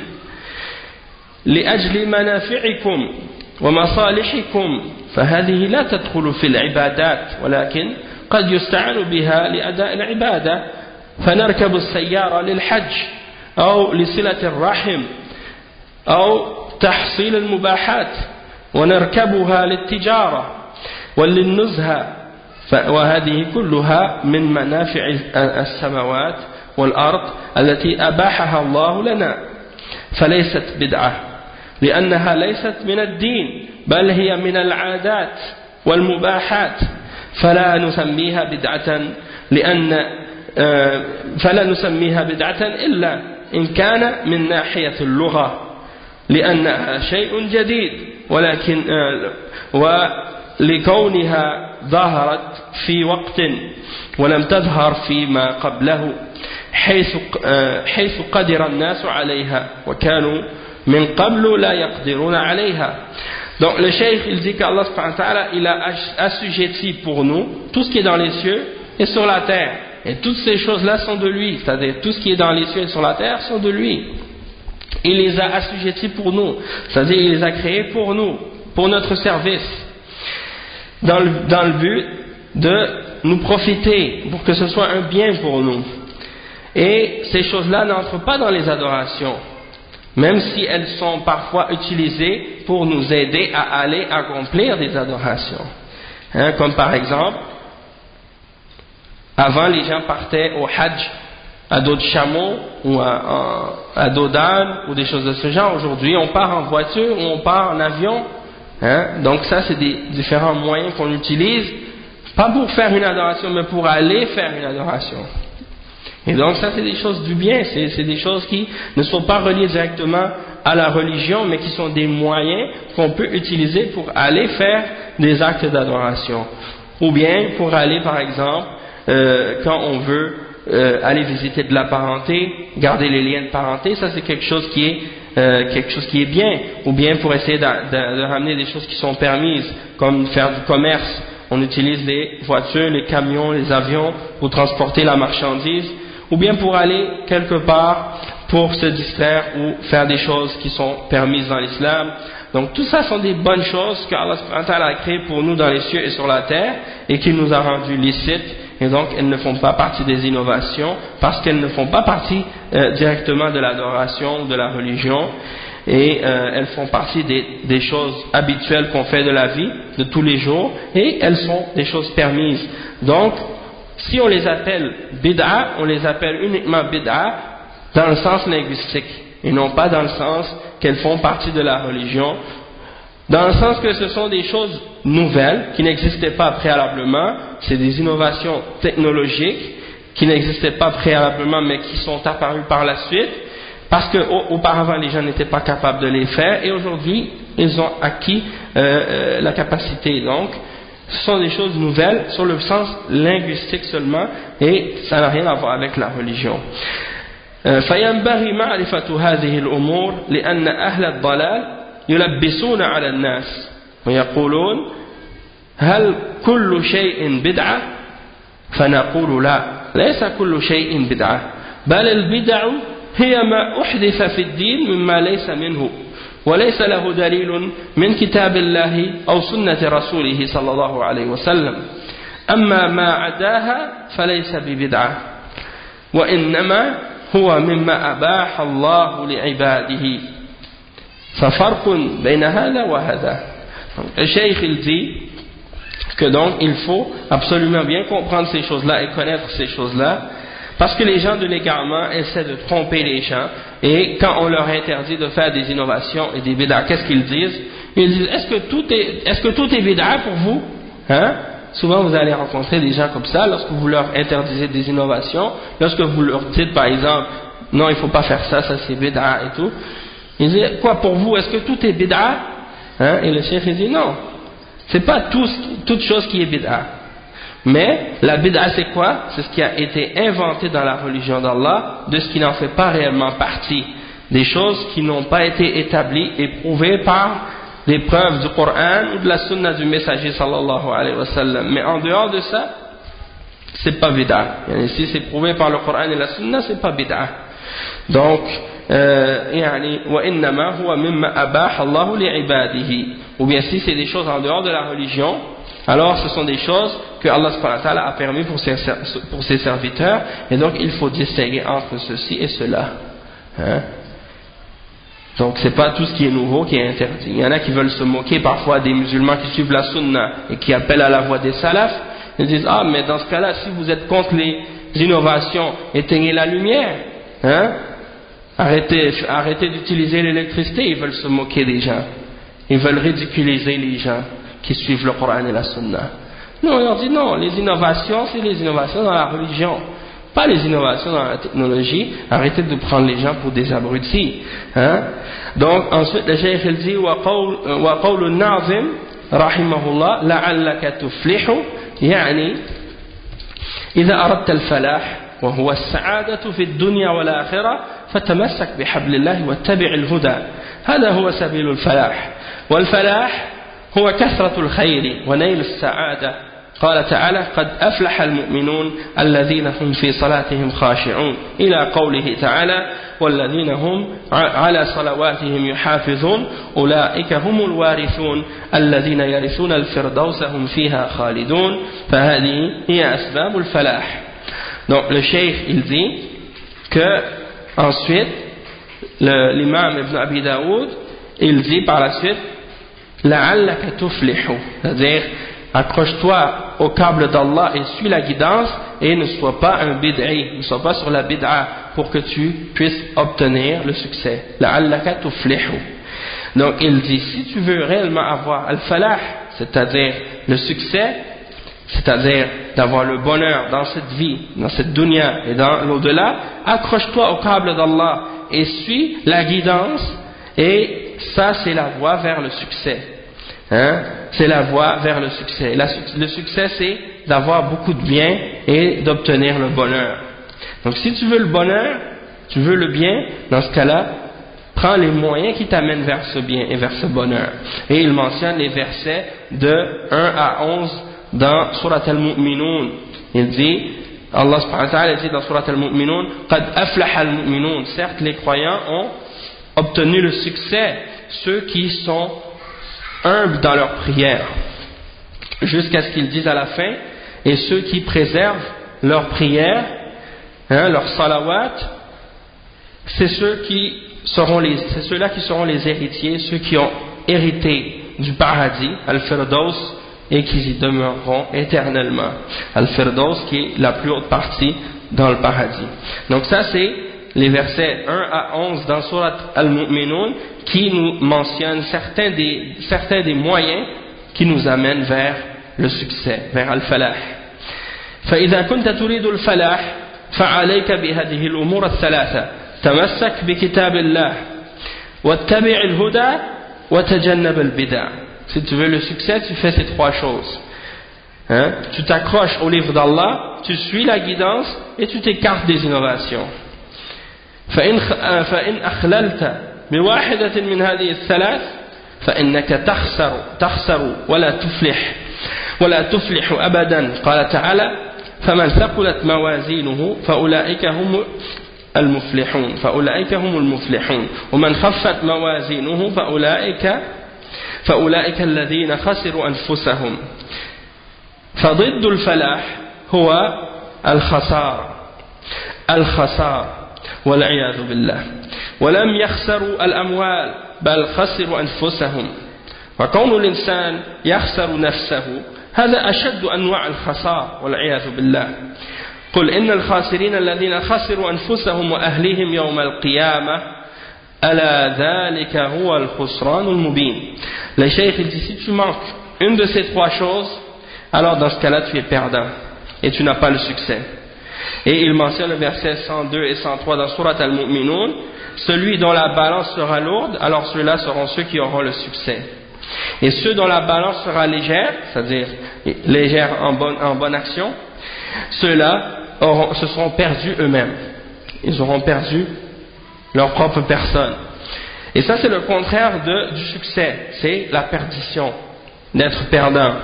لأجل منافعكم ومصالحكم فهذه لا تدخل في العبادات ولكن قد يستعان بها لأداء العبادة فنركب السيارة للحج أو لصلة الرحم أو تحصيل المباحات ونركبها للتجارة وللنزهة وهذه كلها من منافع السماوات والأرض التي أباحها الله لنا فليست بدعة لأنها ليست من الدين بل هي من العادات والمباحات فلا نسميها بدعة لأن فلا نسميها بدعة إلا إن كان من ناحية اللغة لأنها شيء جديد ولكن ولكونها ظهرت في وقت ولم تظهر فيما قبله حيث حيث قدر الناس عليها وكانوا من قبل لا يقدرون عليها. Donc le cheikh il dit qu'Allah subhanahu wa ta'ala il a assujetti pour nous tout ce qui est dans les cieux et sur la terre et toutes ces choses là sont de lui, c'est-à-dire tout ce qui est dans les cieux et sur la terre sont de lui. Il les a assujettis pour nous, c'est-à-dire il les a créés pour nous, pour notre service, dans le, dans le but de nous profiter, pour que ce soit un bien pour nous. Et ces choses-là n'entrent pas dans les adorations, même si elles sont parfois utilisées pour nous aider à aller accomplir des adorations. Hein, comme par exemple, avant les gens partaient au Hajj à dos de chameau ou à, à dos d'âne ou des choses de ce genre. Aujourd'hui on part en voiture ou on part en avion. Hein? Donc ça c'est des différents moyens qu'on utilise, pas pour faire une adoration mais pour aller faire une adoration. Et donc ça c'est des choses du bien, c'est, c'est des choses qui ne sont pas reliées directement à la religion mais qui sont des moyens qu'on peut utiliser pour aller faire des actes d'adoration. Ou bien pour aller par exemple euh, quand on veut euh, aller visiter de la parenté, garder les liens de parenté, ça c'est quelque chose qui est euh, quelque chose qui est bien. Ou bien pour essayer de, de, de ramener des choses qui sont permises, comme faire du commerce, on utilise les voitures, les camions, les avions pour transporter la marchandise. Ou bien pour aller quelque part pour se distraire ou faire des choses qui sont permises dans l'islam. Donc tout ça sont des bonnes choses qu'Allah a créées pour nous dans les cieux et sur la terre et qu'il nous a rendues licites, et donc elles ne font pas partie des innovations parce qu'elles ne font pas partie euh, directement de l'adoration ou de la religion, et euh, elles font partie des, des choses habituelles qu'on fait de la vie de tous les jours, et elles sont des choses permises. Donc si on les appelle bid'a, on les appelle uniquement bid'a dans le sens linguistique et non pas dans le sens qu'elles font partie de la religion, dans le sens que ce sont des choses nouvelles qui n'existaient pas préalablement, c'est des innovations technologiques qui n'existaient pas préalablement mais qui sont apparues par la suite parce qu'auparavant les gens n'étaient pas capables de les faire et aujourd'hui ils ont acquis euh, euh, la capacité. Donc ce sont des choses nouvelles sur le sens linguistique seulement et ça n'a rien à voir avec la religion. فينبغي معرفة هذه الأمور لأن أهل الضلال يلبسون على الناس ويقولون هل كل شيء بدعة؟ فنقول لا، ليس كل شيء بدعة، بل البدع هي ما أحدث في الدين مما ليس منه وليس له دليل من كتاب الله أو سنة رسوله صلى الله عليه وسلم، أما ما عداها فليس ببدعة وإنما هو مما أباح الله لعباده ففرق بين هذا وهذا. Le cheikh il dit que donc il faut absolument bien comprendre ces choses-là et connaître ces choses-là, parce que les gens de l'égarement essaient de tromper les gens, et quand on leur interdit de faire des innovations et des bid'a, qu'est-ce qu'ils disent? Ils disent est-ce que tout est, est-ce que tout est bid'a pour vous? Hein? Souvent vous allez rencontrer des gens comme ça, lorsque vous leur interdisez des innovations, lorsque vous leur dites par exemple non il ne faut pas faire ça, ça c'est bid'a et tout, ils disent quoi pour vous, est-ce que tout est bid'a? Hein? Et le cheikh dit non, c'est pas tout, toute chose qui est bid'a, mais la bid'a c'est quoi? C'est ce qui a été inventé dans la religion d'Allah, de ce qui n'en fait pas réellement partie, des choses qui n'ont pas été établies et prouvées par des preuves du Coran ou de la sunna du messager sallallahu alayhi wa sallam. Mais en dehors de ça, c'est pas bid'a. Si c'est prouvé par le Coran et la sunna, c'est pas bid'a. Donc, يعني وإنما هو مما أباح الله لعباده. Ou bien si c'est des choses en dehors de la religion, alors ce sont des choses que Allah subhanahu wa ta'ala a permis pour ses, pour ses serviteurs, et donc il faut distinguer entre ceci et cela. Hein? Donc c'est pas tout ce qui est nouveau qui est interdit. Il y en a qui veulent se moquer parfois des musulmans qui suivent la sunna et qui appellent à la voie des salafs. Ils disent, ah mais dans ce cas-là, si vous êtes contre les innovations, éteignez la lumière. Hein? Arrêtez, arrêtez d'utiliser l'électricité. Ils veulent se moquer des gens. Ils veulent ridiculiser les gens qui suivent le Coran et la sunna. Non, on leur dit non, les innovations, c'est les innovations dans la religion, pas les innovations dans la technologie. Arrêtez de prendre les gens pour des abrutis. Hein? Donc ensuite le cheikh il dit wa qawlu an-nazim rahimahullah la'allaka tuflihu, يعني إذا أردت الفلاح وهو السعادة في الدنيا والآخرة فتمسك بحبل الله واتبع الهدى، هذا هو سبيل الفلاح. والفلاح هو كثرة الخير ونيل السعادة. قال تعالى قد أفلح المؤمنون الذين هم في صلاتهم خاشعون، إلى قوله تعالى والذين هم على صلواتهم يحافظون أولئك هم الوارثون الذين يرثون الفردوس هم فيها خالدون، فهذه هي أسباب الفلاح. Donc le cheikh il dit que ensuite l'imam Ibn Abi Daoud il dit par la suite la'allaka tuflihu, c'est-à-dire accroche-toi au câble d'Allah et suis la guidance et ne sois pas un bid'i, ne sois pas sur la bid'a pour que tu puisses obtenir le succès. La'allaka tuflihu. Donc il dit si tu veux réellement avoir al-falah, c'est-à-dire le succès, c'est-à-dire d'avoir le bonheur dans cette vie, dans cette dunya et dans l'au-delà, accroche-toi au câble d'Allah et suis la guidance, et ça c'est la voie vers le succès. Hein? C'est la voie vers le succès. La, le succès c'est d'avoir beaucoup de bien et d'obtenir le bonheur. Donc si tu veux le bonheur, tu veux le bien, dans ce cas-là, prends les moyens qui t'amènent vers ce bien et vers ce bonheur. Et il mentionne les versets de un à onze dans Surat Al-Mu'minun. Il dit, Allah subhanahu wa ta'ala dit dans Surat Al-Mu'minun, Qad aflaha al-mu'minun, certes les croyants ont obtenu le succès, ceux qui sont humbles dans leur prière, jusqu'à ce qu'ils disent à la fin, et ceux qui préservent leur prière, hein, leur salawat, c'est ceux qui seront les, c'est ceux-là qui seront les héritiers, ceux qui ont hérité du paradis, Al-Firdaus, et qui y demeureront éternellement. Al-Firdaus qui est la plus haute partie dans le paradis. Donc ça c'est les versets un à onze dans Surat Al-Mu'minun qui nous mentionnent certains des, certains des moyens qui nous amènent vers le succès, vers Al-Falah. فإذا كنت تريد الفلاح فعليك بهذه الأمور الثلاثة، تمسك بكتاب الله واتبع الهدى وتجنب البدع. Si tu veux le succès, tu fais ces trois choses. Hein? Tu t'accroches au livre d'Allah, tu suis la guidance et tu t'écartes des innovations. فإن فإن أخللت بواحدة من هذه الثلاث فإنك تخسر تخسر ولا تفلح ولا تفلح أبدا. قال تعالى فمن ثقلت موازينه فأولئك هم المفلحون فأولئك هم المفلحون ومن خفت موازينه فأولئك فأولئك الذين خسروا أنفسهم. فضد الفلاح هو الخسار الخسار والعياذ بالله. ولم يخسروا الأموال بل خسروا أنفسهم. وكون الإنسان يخسر نفسه هذا أشد أنواع الخسار والعياذ بالله. قل إن الخاسرين الذين خسروا أنفسهم وأهليهم يوم القيامة ألا ذلك هو الخسران المبين. Le cheikh il dit si tu manques une de ces trois choses, alors dans ce cas-là tu es perdant et tu n'as pas le succès. Et il mentionne le verset cent deux et cent trois dans Surat Al-Mu'minun, celui dont la balance sera lourde, alors ceux-là seront ceux qui auront le succès. Et ceux dont la balance sera légère, c'est-à-dire légère en bonne, en bonne action, ceux-là auront, se seront perdus eux-mêmes. Ils auront perdu leur propre personne. Et ça c'est le contraire de, du succès, c'est la perdition, d'être perdant.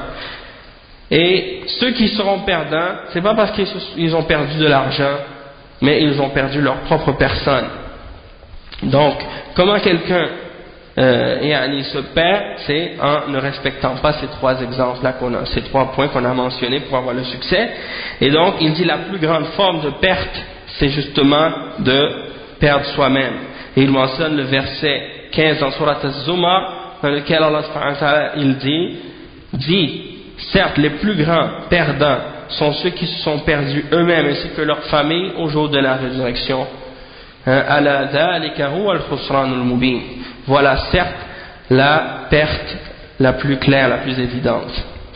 Et ceux qui seront perdants, c'est pas parce qu'ils ont perdu de l'argent, mais ils ont perdu leur propre personne. Donc, comment quelqu'un euh, yani, se perd, c'est en ne respectant pas ces trois exemples-là qu'on a, ces trois points qu'on a mentionnés pour avoir le succès. Et donc, il dit la plus grande forme de perte, c'est justement de perdre soi-même. Et il mentionne le verset quinze dans Surat Az-Zumar, dans lequel Allah subhanahu wa ta'ala, il dit, dit, certes, les plus grands perdants sont ceux qui se sont perdus eux-mêmes ainsi que leur famille au jour de la résurrection. Ala dhalika huwa al-khusran al-mubin. Voilà certes la perte la plus claire, la plus évidente.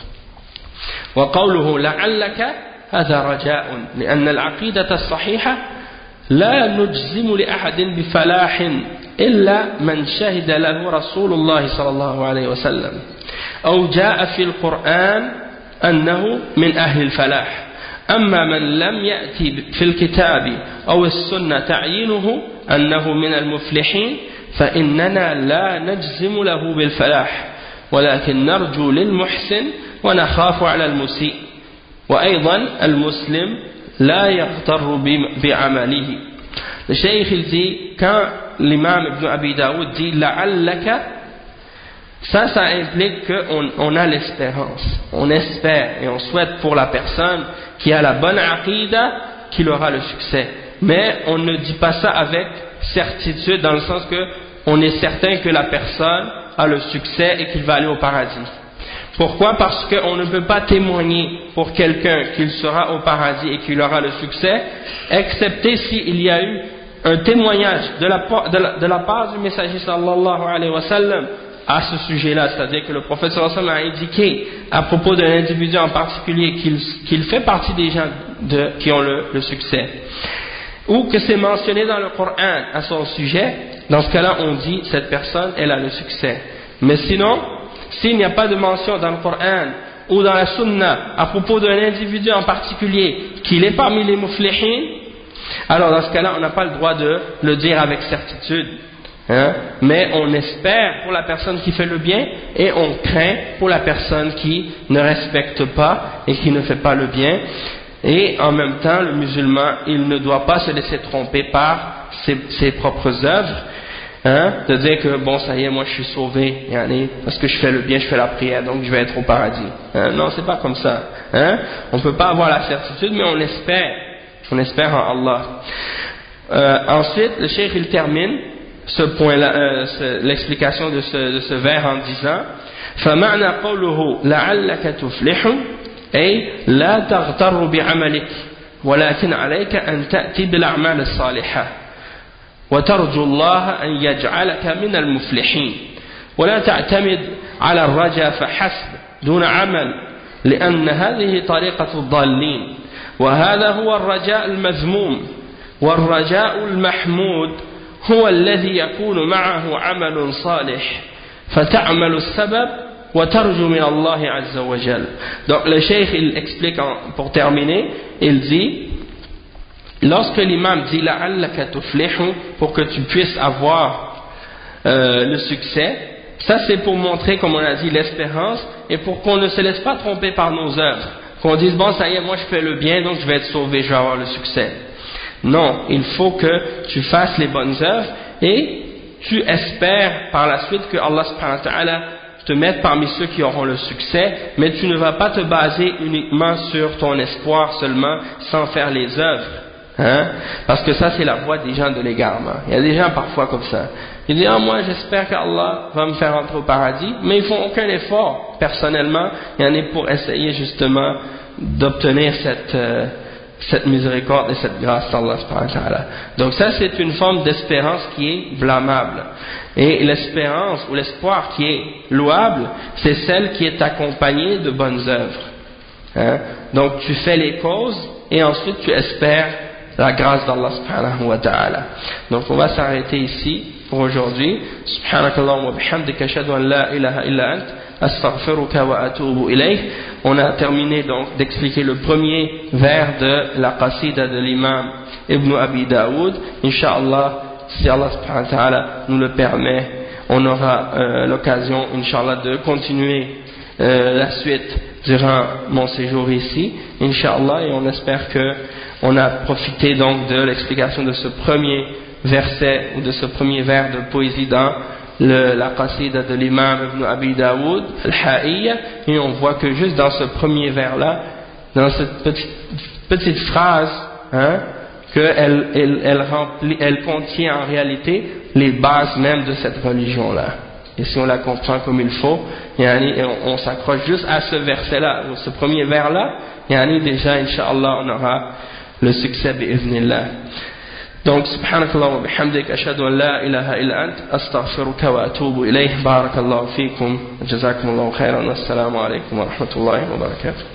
وقوله لعلك هذا رجاء لأن العقيدة الصحيحة لا نجزم لأحد بفلاح إلا من شهد له رسول الله صلى الله عليه وسلم أو جاء في القرآن أنه من أهل الفلاح. أما من لم يأتي في الكتاب أو السنة تعيينه أنه من المفلحين فإننا لا نجزم له بالفلاح ولكن نرجو للمحسن ونخاف على المسيء. وأيضا المسلم لا يغتر بعمله. Le cheikh il dit, quand l'imam Ibn Abi Daoud dit la'allaka, ça, ça implique qu'on on a l'espérance, on espère et on souhaite pour la personne qui a la bonne aqida qu'il aura le succès. Mais on ne dit pas ça avec certitude, dans le sens que on est certain que la personne a le succès et qu'il va aller au paradis. Pourquoi? Parce qu'on ne peut pas témoigner pour quelqu'un qu'il sera au paradis et qu'il aura le succès, excepté s'il y a eu un témoignage de la, de la, de la part du messager sallallahu alayhi wa sallam à ce sujet-là, c'est-à-dire que le prophète sallallahu alayhi wa sallam a indiqué à propos d'un individu en particulier qu'il qu'il fait partie des gens de, qui ont le, le succès, ou que c'est mentionné dans le Coran à son sujet. Dans ce cas-là, on dit cette personne, elle a le succès. Mais sinon, s'il n'y a pas de mention dans le Coran ou dans la Sunna à propos d'un individu en particulier qu'il est parmi les muflihin, alors dans ce cas-là, on n'a pas le droit de le dire avec certitude. Hein? Mais on espère pour la personne qui fait le bien et on craint pour la personne qui ne respecte pas et qui ne fait pas le bien. Et en même temps, le musulman, il ne doit pas se laisser tromper par ses, ses propres œuvres, hein, de dire que bon, ça y est, moi je suis sauvé, yani, parce que je fais le bien, je fais la prière, donc je vais être au paradis. Hein? Non, c'est pas comme ça. Hein? On ne peut pas avoir la certitude, mais on espère. On espère en Allah. Euh, ensuite, le cheikh il termine ce point-là, euh, ce, l'explication de ce, de ce vers en disant فَمَعْنَى قَوْلُهُ لَعَلَّكَ تُفْلِحُ أي لا تغتر بعملك ولكن عليك أن تأتي بالأعمال الصالحة وترجو الله أن يجعلك من المفلحين ولا تعتمد على الرجاء فحسب دون عمل لأن هذه طريقة الضالين وهذا هو الرجاء المذموم والرجاء المحمود هو الذي يكون معه عمل صالح فتعمل السبب وترجو من الله عز وجل. Donc le cheikh il explique en, pour terminer, il dit lorsque l'imam dit la'allaka tuflihu, pour que tu puisses avoir euh, le succès, ça c'est pour montrer, comme on a dit, l'espérance et pour qu'on ne se laisse pas tromper par nos œuvres, qu'on dise bon ça y est, moi je fais le bien donc je vais être sauvé, je vais avoir le succès. Non, il faut que tu fasses les bonnes œuvres et tu espères par la suite que Allah subhanahu wa ta'ala te mette parmi ceux qui auront le succès, mais tu ne vas pas te baser uniquement sur ton espoir seulement sans faire les œuvres, hein? Parce que ça c'est la voie des gens de l'égarement. Il y a des gens parfois comme ça, ils disent ah, moi j'espère qu'Allah va me faire entrer au paradis, mais ils font aucun effort personnellement, il y en a pour essayer justement d'obtenir cette euh, cette miséricorde et cette grâce d'Allah subhanahu wa ta'ala. Donc ça c'est une forme d'espérance qui est blâmable. Et l'espérance ou l'espoir qui est louable, c'est celle qui est accompagnée de bonnes œuvres. Hein? Donc tu fais les causes et ensuite tu espères la grâce d'Allah subhanahu wa ta'ala. Donc on va s'arrêter ici pour aujourd'hui. Subhanakallahumma wa bihamdika ashhadu an la ilaha illa ant astaghfiruka wa atubu ilayk. On a terminé donc d'expliquer le premier vers de la qasida de l'imam Ibn Abi Daoud. Inch'Allah, si Allah subhanahu wa ta'ala nous le permet, on aura euh, l'occasion, Inch'Allah, de continuer euh, la suite durant mon séjour ici, Inch'Allah, et on espère que on a profité donc de l'explication de ce premier verset ou de ce premier vers de poésie dans le, la qasida de l'imam Ibn Abi Daoud al-Ha'iyya, et on voit que juste dans ce premier vers là, dans cette petite, petite phrase, hein, qu'elle elle, elle remplit, elle contient en réalité les bases même de cette religion là. Et si on la comprend comme il faut, yani, on, on s'accroche juste à ce verset là, ou ce premier vers là, yani, déjà Inch'Allah on aura le succès bi'idhnillah. Donc subhanakallah wa bihamdik, ashhadu an la ilaha illa ant, astaghfiruka wa atubu ilayh. Barakallahu fikum, jazakumullahu khairan, assalamu alaykum wa rahmatullahi wa barakatuh.